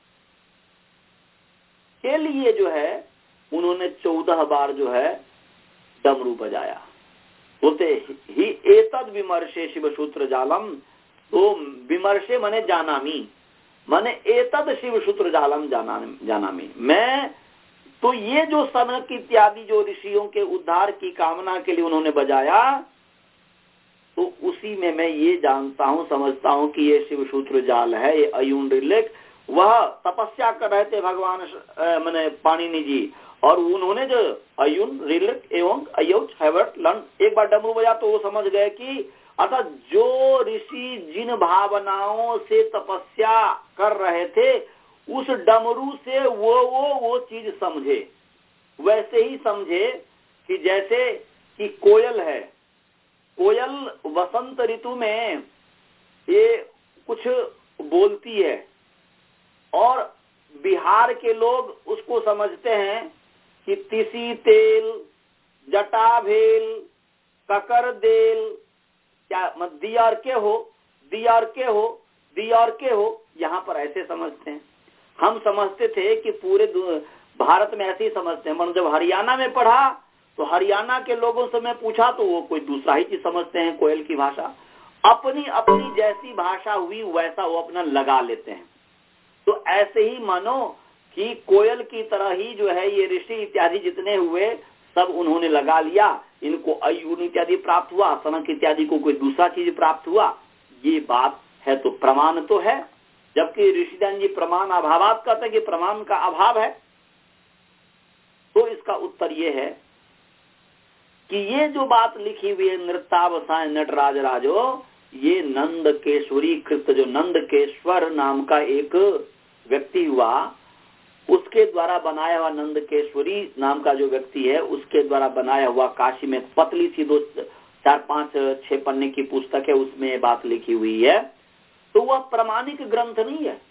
के लिए जो है उन्होंने चौदह बार जो है डमरू बजाया। बोलते ही एतद विमर्शे शिव सूत्र जालम, तो विमर्शे मने जानामी, माने एतद शिव सूत्र जालम जानामी, मैं तो ये जो सनक इत्यादि जो ऋषियों के उद्धार की कामना के लिए उन्होंने बजाया, तो उसी में मैं ये जानता हूँ, समझता हूँ कि ये शिव सूत्र जाल है, ये अयुन रिलेक। वह तपस्या कर रहे थे भगवान माने पाणिनि जी, और उन्होंने जो अयुन रिलेक एवं अयोच हैवर्ट लन एक बार डमरू बजा तो वो समझ गए कि अर्थात जो ऋषि जिन भावनाओं से तपस्या कर रहे थे उस डमरू से वो वो वो चीज समझे। वैसे ही समझे कि जैसे कि कोयल है, कोयल वसंत ऋतु में ये कुछ बोलती है और बिहार के लोग उसको समझते हैं कि तिसी तेल, जटा भेल, ककर देल, क्या दियार के हो दियार के हो दियार के हो, यहाँ पर ऐसे समझते हैं। हम समझते थे कि पूरे भारत में ऐसे ही समझते हैं, मगर जब हरियाणा में पढ़ा तो हरियाणा के लोगों से मैं पूछा तो वो कोई दूसरा ही चीज समझते हैं, कोयल की भाषा। अपनी अपनी जैसी भाषा हुई वैसा वो अपना लगा लेते हैं। तो ऐसे ही मानो कि कोयल की तरह ही जो है ये ऋषि इत्यादि जितने हुए सब उन्होंने लगा लिया, इनको अयुन इत्यादि प्राप्त हुआ, सनक इत्यादि को कोई दूसरा चीज प्राप्त हुआ। ये बात है तो प्रमाण तो है, जबकि ऋषिदान जी प्रमाण अभावात कहते हैं कि प्रमाण का अभाव है। तो इसका उत्तर ये है कि ये जो बात लिखी हुई है नृत्यावसाय नटराज राजो, ये नंद केश्वरी कृत, जो नंद केश्वर नाम का एक व्यक्ति हुआ उसके द्वारा बनाया हुआ, नंद केश्वरी नाम का जो व्यक्ति है उसके द्वारा बनाया हुआ, काशी में पतली सी दो चार पांच छह पन्ने की पुस्तक है, उसमें ये बात लिखी हुई है। तो वह प्रामाणिक ग्रंथ नहीं है।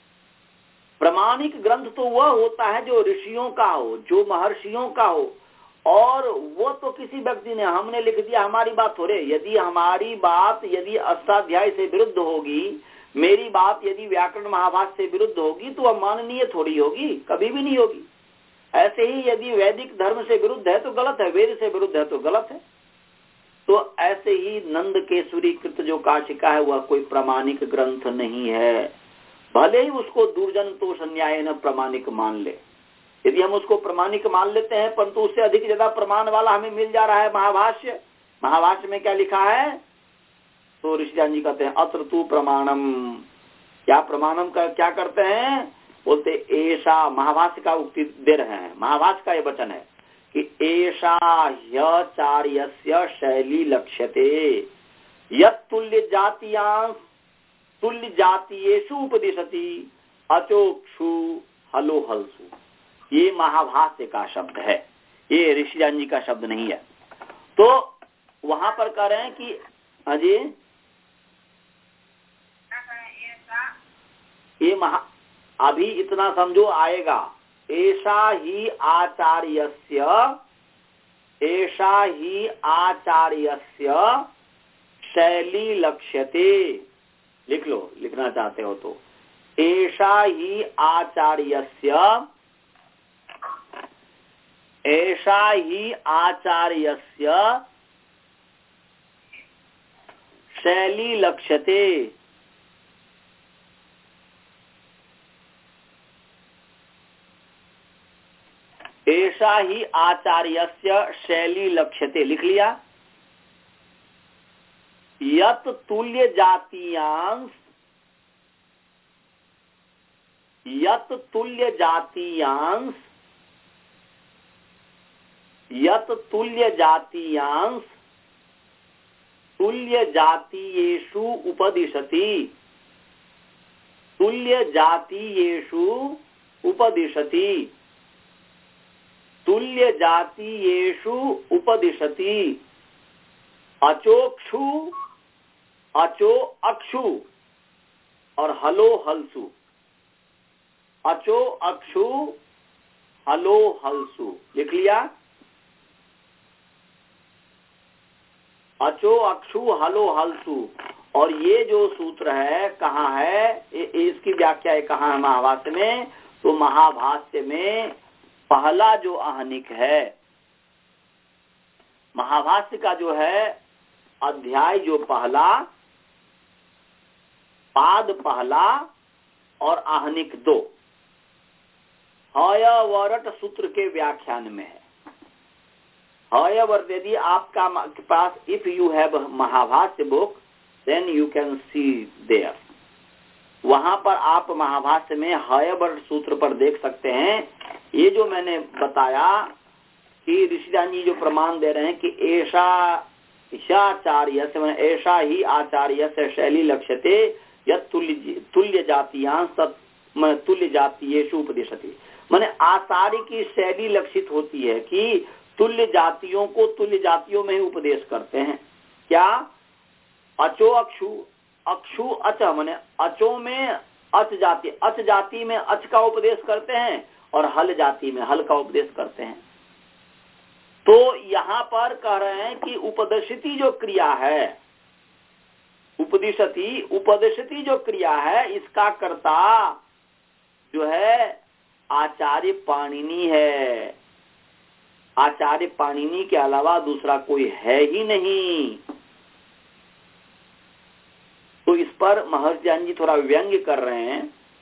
प्रामाणिक ग्रंथ तो वह होता है जो ऋषियों का हो, जो महर्षियों का हो, और वो तो किसी व्यक्ति ने हमने लिख दिया हमारी बात थोड़े। यदि हमारी बात यदि अष्टाध्याय से विरुद्ध होगी, मेरी बात यदि व्याकरण महाभाष्य से विरुद्ध होगी तो वह माननीय थोड़ी होगी, कभी भी नहीं होगी। ऐसे ही यदि वैदिक धर्म से विरुद्ध है तो गलत है, वेद से विरुद्ध है तो गलत है। तो ऐसे ही नंद केश्वरी कृत जो काशिका है वह कोई प्रामाणिक ग्रंथ नहीं है, भले ही उसको दुर्जन तो न्याय न प्रामाणिक मान ले। यदि हम उसको प्रामाणिक मान लेते हैं परंतु उससे अधिक ज्यादा प्रमाण वाला हमें मिल जा रहा है महाभाष्य। महाभाष्य में क्या लिखा है? तो ऋषिदान जी कहते हैं अत्र तु प्रमाणम। क्या प्रमाणम का क्या करते हैं? बोलते ऐसा, महाभाष्य का उक्ति दे रहे हैं, महाभाष्य का ये वचन है कि ऐसा ह्याचार्यस्य शैली लक्ष्यते यत् तुल्य जातीयांश तुल्य जातीयेषु उपदिशति अचोक्षु हलो हलसु। ये महाभाष्य का शब्द है, ये ऋषिदान जी का शब्द नहीं है। तो वहां पर कह रहे हैं कि अजय ये महा अभी इतना समझो आएगा, ऐसा ही आचार्यस्य ऐसा ही आचार्यस्य शैली लक्ष्यते। लिख लो, लिखना चाहते हो तो। ऐसा ही आचार्यस्य ऐसा ही आचार्यस्य शैली लक्ष्यते। ऐसा ही आचार्यस्य शैली लक्ष्यते, लिख लिया। यत तुल्य जातीयांश यत तुल्य जातीयांश यत तुल्य जातीयांश तुल्य जातीयेषु उपदिशति तुल्य जातीयेषु उपदिशति तुल्य जातीयेषु उपदिशति। अचोक्षु अचो अक्षु और हलो हलसु, अचो अक्षु हलो हलसु, लिख लिया। अचो अक्षु हलो हलसु। और ये जो सूत्र है कहाँ है, इसकी व्याख्या है कहाँ है महाभाष्य में? तो महाभाष्य में पहला जो आहनिक है, महाभाष्य का जो है अध्याय जो पहला, पाद पहला और आहनिक दो, हयवरट सूत्र के व्याख्यान में है। हयवरट, यदि आपका पास, if you have Mahabhashya book then you can see there, वहां पर आप महाभाष्य में हयवरट सूत्र पर देख सकते हैं। ये जो मैंने बताया कि ऋषिदान जी जो प्रमाण दे रहे हैं कि ऐसा आचार्य से, ऐसा ही आचार्य से शैली लक्ष्यते यत तुल्य तुल्य जातियां सत तुल्य जातीयेषु उपदिशति। माने आचार्य की शैली लक्षित होती है कि तुल्य जातियों को तुल्य जातियों में ही उपदेश करते हैं। क्या? अचो अक्षु अक्षु अच, माने अचो में अच जाति, अच जाति में अच का उपदेश करते हैं और हल जाति में हल का उपदेश करते हैं। तो यहाँ पर कह रहे हैं कि उपदिशति जो क्रिया है, उपदिशति उपदिशति जो क्रिया है, इसका कर्ता जो है आचार्य पाणिनि है। आचार्य पाणिनि के अलावा दूसरा कोई है ही नहीं। तो इस पर महर्षि ज्ञान जी थोड़ा व्यंग्य कर रहे हैं,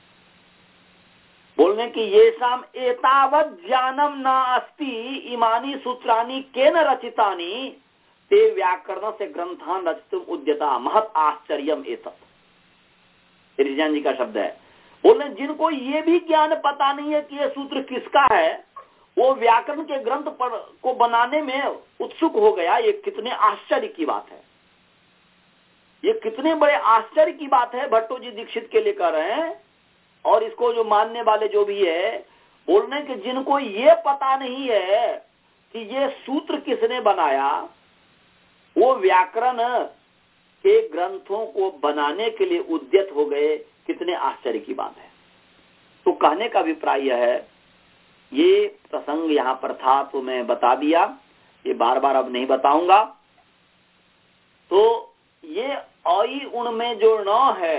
बोलने की ये शाम एतावत ज्ञानम न अस्ति इमानी सूत्रानी केन रचितानी ते व्याकरण से ग्रंथान रचितुम उद्यता महत आश्चर्यम एतत्। ऋषिदान जी का शब्द है। बोले जिनको ये भी ज्ञान पता नहीं है कि ये सूत्र किसका है, वो व्याकरण के ग्रंथ पर को बनाने में उत्सुक हो गया। ये कितने आश्चर्य की बात है, ये कितने बड़े आश्चर्य की बात है। भट्टो जी दीक्षित के लिए कह रहे हैं, और इसको जो मानने वाले जो भी है, बोलने कि जिनको ये पता नहीं है कि ये सूत्र किसने बनाया, वो व्याकरण के ग्रंथों को बनाने के लिए उद्यत हो गए। कितने आश्चर्य की बात है। तो कहने का अभिप्राय यह है, ये प्रसंग यहाँ पर था तो मैं बता दिया, ये बार बार अब नहीं बताऊंगा। तो ये आई उण में जो न है,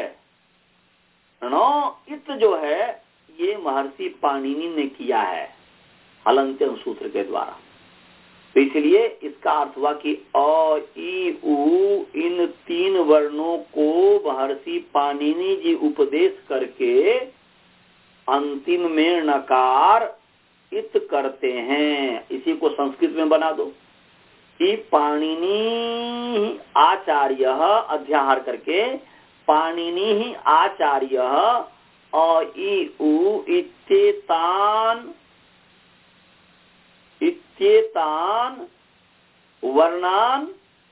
न इत जो है, ये महर्षि पाणिनि ने किया है हलन्त्यम सूत्र के द्वारा। तो इसलिए इसका अर्थ हुआ कि अ ई उ इन तीन वर्णों को महर्षि पाणिनि जी उपदेश करके अंतिम में नकार इत करते हैं। इसी को संस्कृत में बना दो कि पाणिनि आचार्य, अध्याहार करके पाणिनि ही आचार्य अ ई उ इत्येतान इत्येतान वर्णान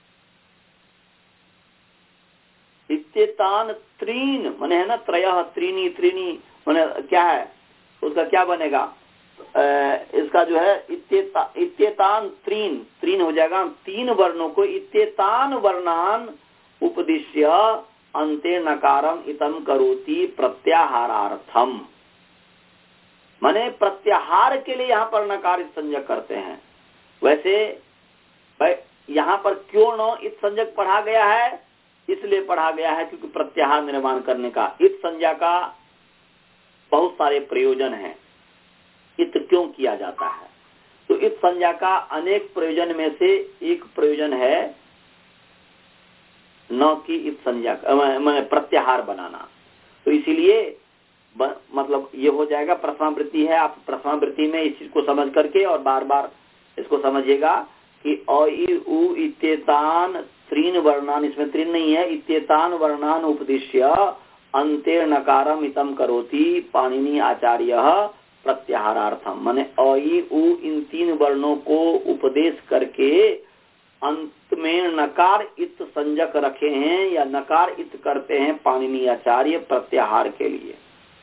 इत्येतान त्रीन, माने है ना त्रयः त्रीणी त्रीणी, माने क्या है उसका क्या बनेगा? आ, इसका जो है इत्येता इत्येतान त्रीन, त्रीन हो जाएगा। तीन वर्णों को इत्येतान वर्णान उपदिश्य अन्ते नकारम इतम करोति प्रत्याहारार्थम, माने प्रत्याहार के लिए यहाँ पर नकार इत संज्ञक करते हैं। वैसे यहाँ पर क्यों न इत संज्ञक पढ़ा गया है? इसलिए पढ़ा गया है क्योंकि प्रत्याहार निर्माण करने का इत संज्ञा का बहुत सारे प्रयोजन हैं। इत क्यों किया जाता है? तो इत संज्ञा का अनेक प्रयोजन में से एक प्रयोजन है न कि इत संज्ञा मैंने प्रत्याहार बनाना। तो इसीलिए मतलब ये हो जाएगा प्रथमावृत्ति है। आप प्रथमावृत्ति में इस चीज को समझ करके और बार बार इसको समझिएगा कि अ इ उ इत्येतान त्रीन वर्णान, इसमें त्रीन नहीं है, इत्येतान वर्णान उपदिश्य अंते नकारम इतम करोति पाणिनि आचार्य प्रत्याहारार्थम। माने अ इ उ इन तीन वर्णों को उपदेश करके अंत में नकार इत संजक रखे हैं या नकार इत करते हैं पाणिनि आचार्य प्रत्याहार के लिए।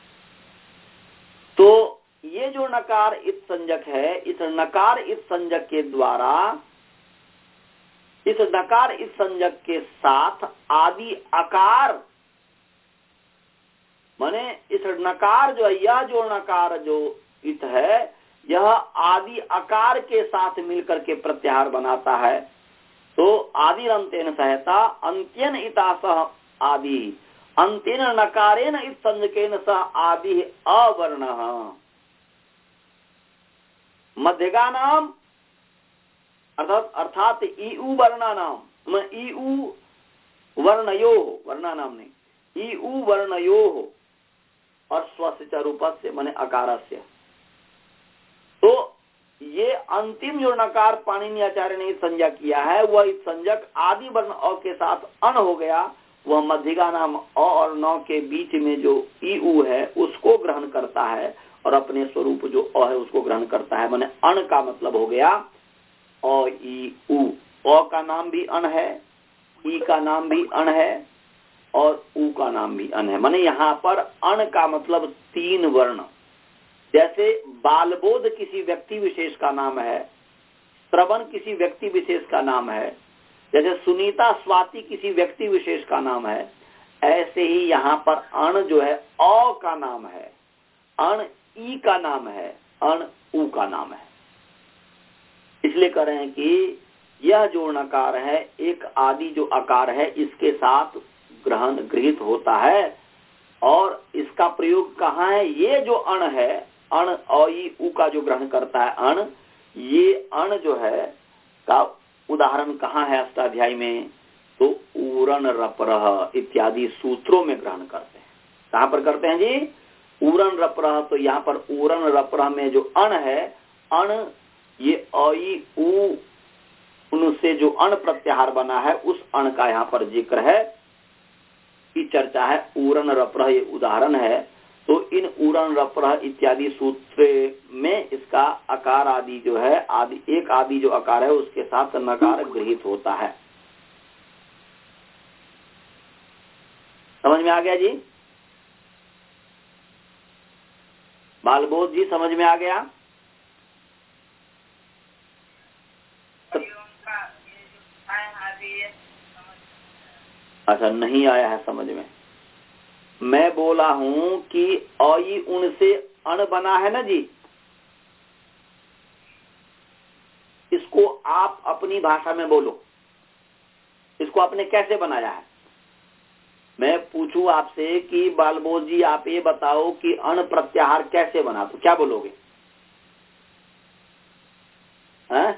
तो ये जो नकार इत संजक है, इस नकार इत संजक के द्वारा, इस नकार इत संजक के साथ आदि आकार, माने इस नकार जो है, यह जो नकार जो इत है, यह आदि आकार के साथ मिलकर के प्रत्याहार बनाता है। तो आदि अंतेन सहता अंत्यन इता सह आदि, अंतेन नकारेन इत संजकेन सह आदि अवर्ण मध्यगा नाम अर्थात अर्थात ईउ वर्णा नाम, ईउ वर्णयो, वर्णा नाम नहीं, ईउ वर्णयो और स्वस्य रूपस्य माने अकारस्य। तो ये अंतिम जो नकार पाणिनि आचार्य ने संज्ञा किया है, वह इस संजक आदि वर्ण अ के साथ अन हो गया। वह मध्यगा नाम अ और न के बीच में जो ई उ है उसको ग्रहण करता है और अपने स्वरूप जो अ है उसको ग्रहण करता है। माने अन का मतलब हो गया अ ई उ। अ का नाम भी अन है, ई का नाम भी अन है और उ का नाम भी अन है। माने यहाँ पर अन का मतलब तीन वर्ण। जैसे बालबोध किसी व्यक्ति विशेष का नाम है, श्रवण किसी व्यक्ति विशेष का नाम है, जैसे सुनीता स्वाति किसी व्यक्ति विशेष का नाम है, ऐसे ही यहाँ पर अण जो है अ का नाम है, अण ई का नाम है, अण उ का नाम है। इसलिए कह रहे हैं कि यह जो नकार है एक आदि जो आकार है इसके साथ ग्रहण गृहित होता है। और इसका प्रयोग कहाँ है? ये जो अण है, अण अ ई उ का जो ग्रहण करता है अण, ये अण जो है का उदाहरण कहाँ है अष्टाध्यायी में? तो उरण रपरह इत्यादि सूत्रों में ग्रहण करते हैं। कहाँ पर करते हैं जी? उरण रपरह। तो यहाँ पर उरण रपरह में जो अण है, अण ये अ ई उ उनसे जो अण प्रत्याहार बना है उस अण का यहाँ पर जिक्र है, की चर्चा है। उरण रपरह ये उदाहरण है। तो इन उरण रपरह इत्यादि सूत्र में इसका आकार आदि जो है, आदि एक आदि जो आकार है उसके साथ नकार गृहित होता है। समझ में आ गया जी? बालबोध जी समझ में आ गया? अच्छा, नहीं आया है समझ में। मैं बोला हूं कि अ ई उन से अण बना है ना जी, इसको आप अपनी भाषा में बोलो। इसको आपने कैसे बनाया है? मैं पूछूं आपसे कि बालबोध जी आप ये बताओ कि अण प्रत्याहार कैसे बना, तो क्या बोलोगे? हैं?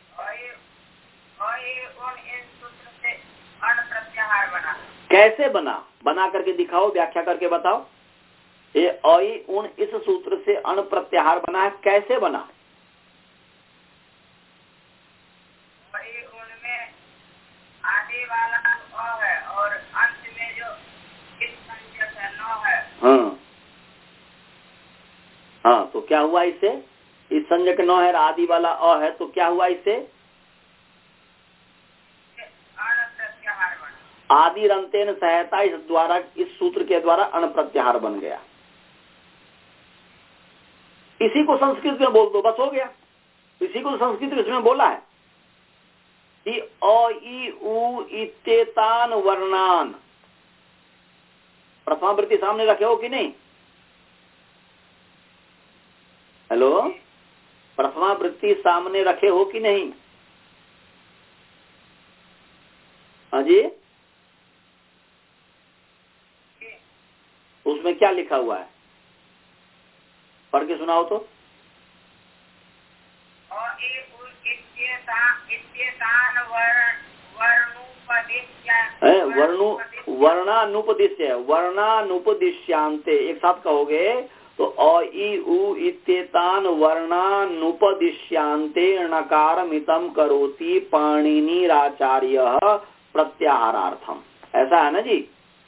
कैसे बना? बना करके दिखाओ, व्याख्या करके बताओ। ये अ ई उन इस सूत्र से अण प्रत्याहार बना है, कैसे बना? उनमें आदि वाला अ है और अंत में जो इस संजक है न है। हाँ हाँ, तो क्या हुआ इससे? इस संजक न है, आदि वाला अ है, तो क्या हुआ इससे? आदि रंतेन सहायता, इस द्वारा, इस सूत्र के द्वारा अण प्रत्याहार बन गया। इसी को संस्कृत में बोल दो, बस हो गया। इसी को संस्कृत इसमें बोला है कि अ ई उ इत्येतान वर्णान। प्रथमावृत्ति सामने रखे हो कि नहीं? हेलो, प्रथमावृत्ति सामने रखे हो कि नहीं? हाँ जी, उसमें क्या लिखा हुआ है? पढ़ के सुनाओ तो। वर्णु वर्णानुपदिश्य वर्णानुपदिश्यांते एक साथ कहोगे तो अ इ उ इत्येतान वर्णानुपदिश्यांते णकारमितं करोति पाणिनिराचार्यः प्रत्याहारार्थम। ऐसा है ना जी।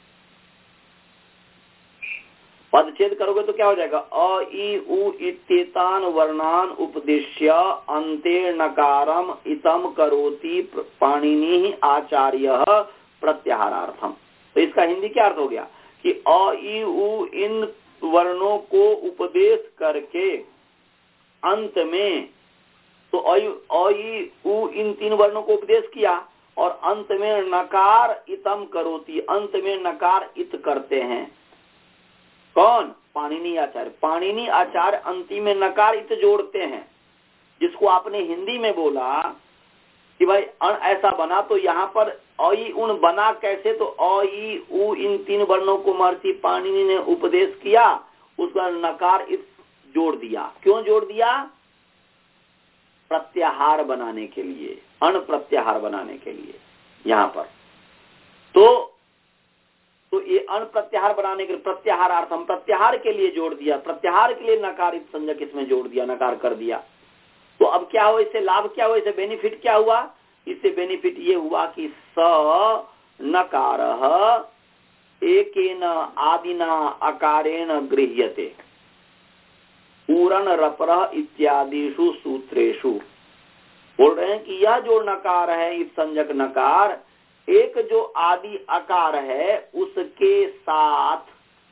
पदच्छेद करोगे तो क्या हो जाएगा? अ इ उ इत्येतान वर्णान उपदिश्य अन्ते नकारम इतम करोति पाणिनि आचार्यः प्रत्याहारार्थम। तो इसका हिंदी क्या अर्थ हो गया कि अ इ उ इन वर्णों को उपदेश करके अंत में, तो अ इ उ इन तीन वर्णों को उपदेश किया और अंत में नकार इतम करोति, अंत में नकार इत करते हैं। कौन? पाणिनि आचार्य। पाणिनि आचार्य अंतिम में नकार इत जोड़ते हैं, जिसको आपने हिंदी में बोला कि भाई अण ऐसा बना, तो यहाँ पर अ इ उन बना कैसे? तो अ इ उ इन तीन वर्णों को महर्षि पाणिनि ने उपदेश किया, उसका नकार इत जोड़ दिया। क्यों जोड़ दिया? प्रत्याहार बनाने के लिए, अण प्रत्याहार बनाने के लिए यहाँ पर। तो तो ये अण प्रत्याहार बनाने के लिए प्रत्याहारार्थम, प्रत्याहार के लिए जोड़ दिया, प्रत्याहार के लिए नकारित संज्ञक इसमें जोड़ दिया, नकार कर दिया। तो अब क्या हुआ? इससे लाभ क्या हुआ? इससे बेनिफिट क्या हुआ? इससे बेनिफिट ये हुआ कि स नकारः एकेन आदिना अकारेण गृह्यते पूरण रपरः इत्यादिषु सूत्रेषु। बोल रहे हैं कि यह जो नकार है, इस संज्ञक नकार, एक जो आदि आकार है उसके साथ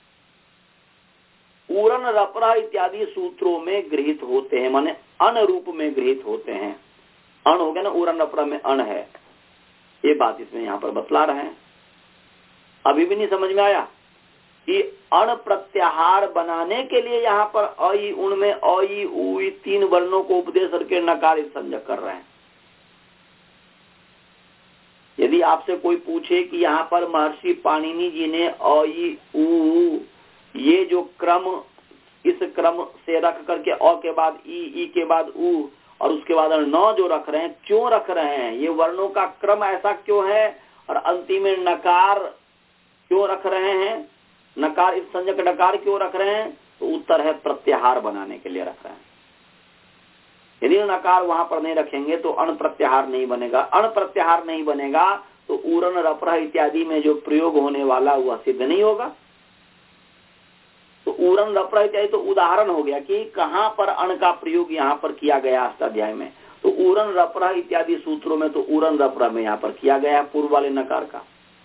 पूरण रपरा इत्यादि सूत्रों में गृहीत होते हैं, माने अन रूप में गृहीत होते हैं। अण हो गया ना, उरण रपरा में अण है, ये बात इसमें यहाँ पर बतला रहे हैं। अभी भी नहीं समझ में आया कि अण प्रत्याहार बनाने के लिए यहाँ पर अ इ उन में अ इ उ इ तीन वर्णों को उपदेश करके नकारित संज्ञक कर रहे हैं। यदि आपसे कोई पूछे कि यहाँ पर महर्षि पाणिनि जी ने अ इ उ ये जो क्रम, इस क्रम से रख करके अ के बाद इ, इ के बाद उ और उसके बाद न जो रख रहे हैं, क्यों रख रहे हैं? ये वर्णों का क्रम ऐसा क्यों है? और अंतिम में नकार क्यों रख रहे हैं? नकार इस संज्ञक नकार क्यों रख रहे हैं? तो उत्तर है प्रत्याहार बनाने के लिए रख रहे हैं। यदि नकार वहां पर नहीं रखेंगे तो अण प्रत्याहार नहीं बनेगा। अण प्रत्याहार नहीं बनेगा तो उरण रपरः इत्यादि में जो प्रयोग होने वाला वह सिद्ध नहीं होगा। तो उरण रपरः इत्यादि तो उदाहरण हो गया कि कहां पर अण का प्रयोग यहाँ पर किया गया अष्टाध्याय में। तो उरण रपरः इत्यादि सूत्रों में तो उरण रपरः में यहाँ पर किया गया पूर्व वाले नकार का।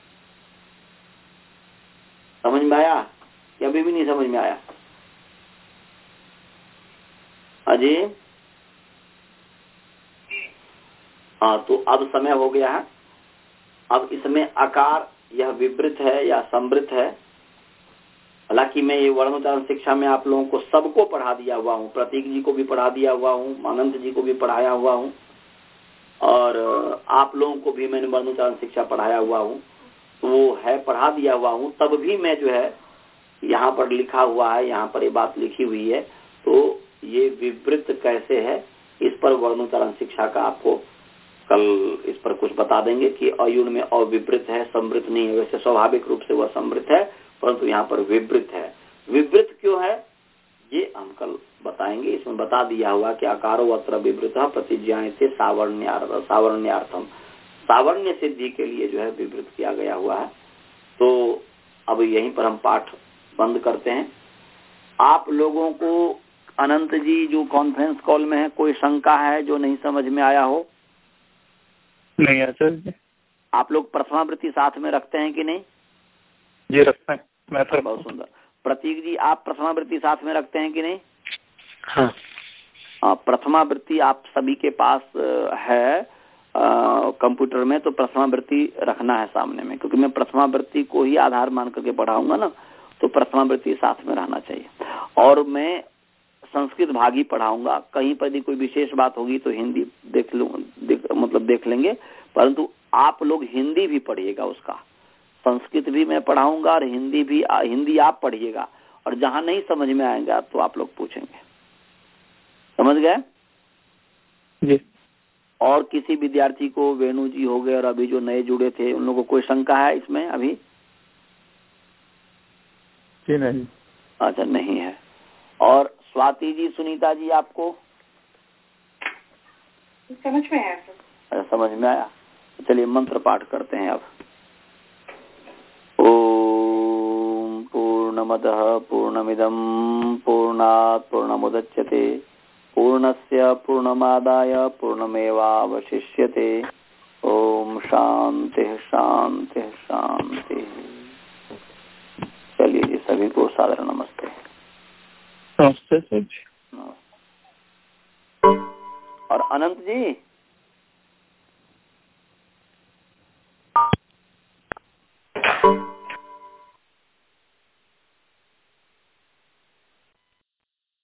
समझ में आया या अभी भी नहीं समझ में आया? अजय हाँ, तो अब समय हो गया है। अब इसमें आकार यह विवृत है या संवृत है। हालांकि मैं ये वर्णोच्चारण शिक्षा में आप लोगों को सबको पढ़ा दिया हुआ हूँ, प्रतीक जी को भी पढ़ा दिया हुआ हूँ, अनंत जी को भी पढ़ाया हुआ हूँ और आप लोगों को भी मैंने वर्णोच्चारण शिक्षा पढ़ाया हुआ हूँ। तो वो है पढ़ा दिया हुआ हूँ, तब भी मैं जो है यहाँ पर लिखा हुआ है, यहाँ पर ये बात लिखी हुई है। तो ये विवृत कैसे है, इस पर वर्णोच्चारण शिक्षा का आपको कल इस पर कुछ बता देंगे कि अयुण में अविवृत है, संवृत नहीं है। वैसे स्वाभाविक रूप से वह संवृत है, परंतु यहाँ पर विवृत है। विवृत क्यों है ये हम कल बताएंगे। इसमें बता दिया हुआ कि आकारो अत्र विवृतः प्रतिज्ञायते सावर्ण्यार्थ सावर्ण्यार्थम, सावर्ण्य सिद्धि के लिए जो है विवृत किया गया हुआ है। तो अब यहीं पर हम पाठ बंद करते हैं। आप लोगों को अनंत जी जो कॉन्फ्रेंस कॉल में है, कोई शंका है जो नहीं समझ में आया हो? नहीं है सर। आप लोग प्रथमावृत्ति साथ में रखते हैं कि नहीं? ये रखते हैं। मैं तो बहुत सुंदर। प्रतीक जी आप प्रथमावृत्ति साथ में रखते हैं कि नहीं? हाँ। प्रथमावृत्ति आप सभी के पास है कंप्यूटर में, तो प्रथमावृत्ति रखना है सामने में, क्योंकि मैं प्रथमावृत्ति को ही आधार मान करके पढ़ाऊंगा ना, तो प्रथमावृत्ति साथ में रहना चाहिए। और मैं संस्कृत भाग ही पढ़ाऊंगा। कहीं पर यदि कोई विशेष बात होगी तो हिंदी देख लूं, देख, मतलब देख लेंगे, परंतु आप लोग हिंदी भी पढ़िएगा उसका। संस्कृत भी मैं पढ़ाऊंगा और हिंदी भी, हिंदी आप पढ़िएगा, और जहां नहीं समझ में आएगा तो आप लोग पूछेंगे। समझ गए? जी। और किसी विद्यार्थी को, वेणु जी हो गए और अभी जो नए जुड़े थे, उन लोगों को कोई शंका है इसमें अभी? जी नहीं। अच्छा, नहीं है। और स्वाति जी, सुनीता जी, आपको समझ में आया सर? अच्छा, समझ में आया। चलिए मंत्र पाठ करते हैं अब। ओम पूर्णमदः पूर्णमिदं पूर्णात् पूर्णमुदच्यते पूर्णस्य पूर्णमादाय पूर्णमेवावशिष्यते। ओम शांति शांति शांति। चलिए जी, सभी को सादर नमस्ते। नमस्ते सर। और अनंत जी,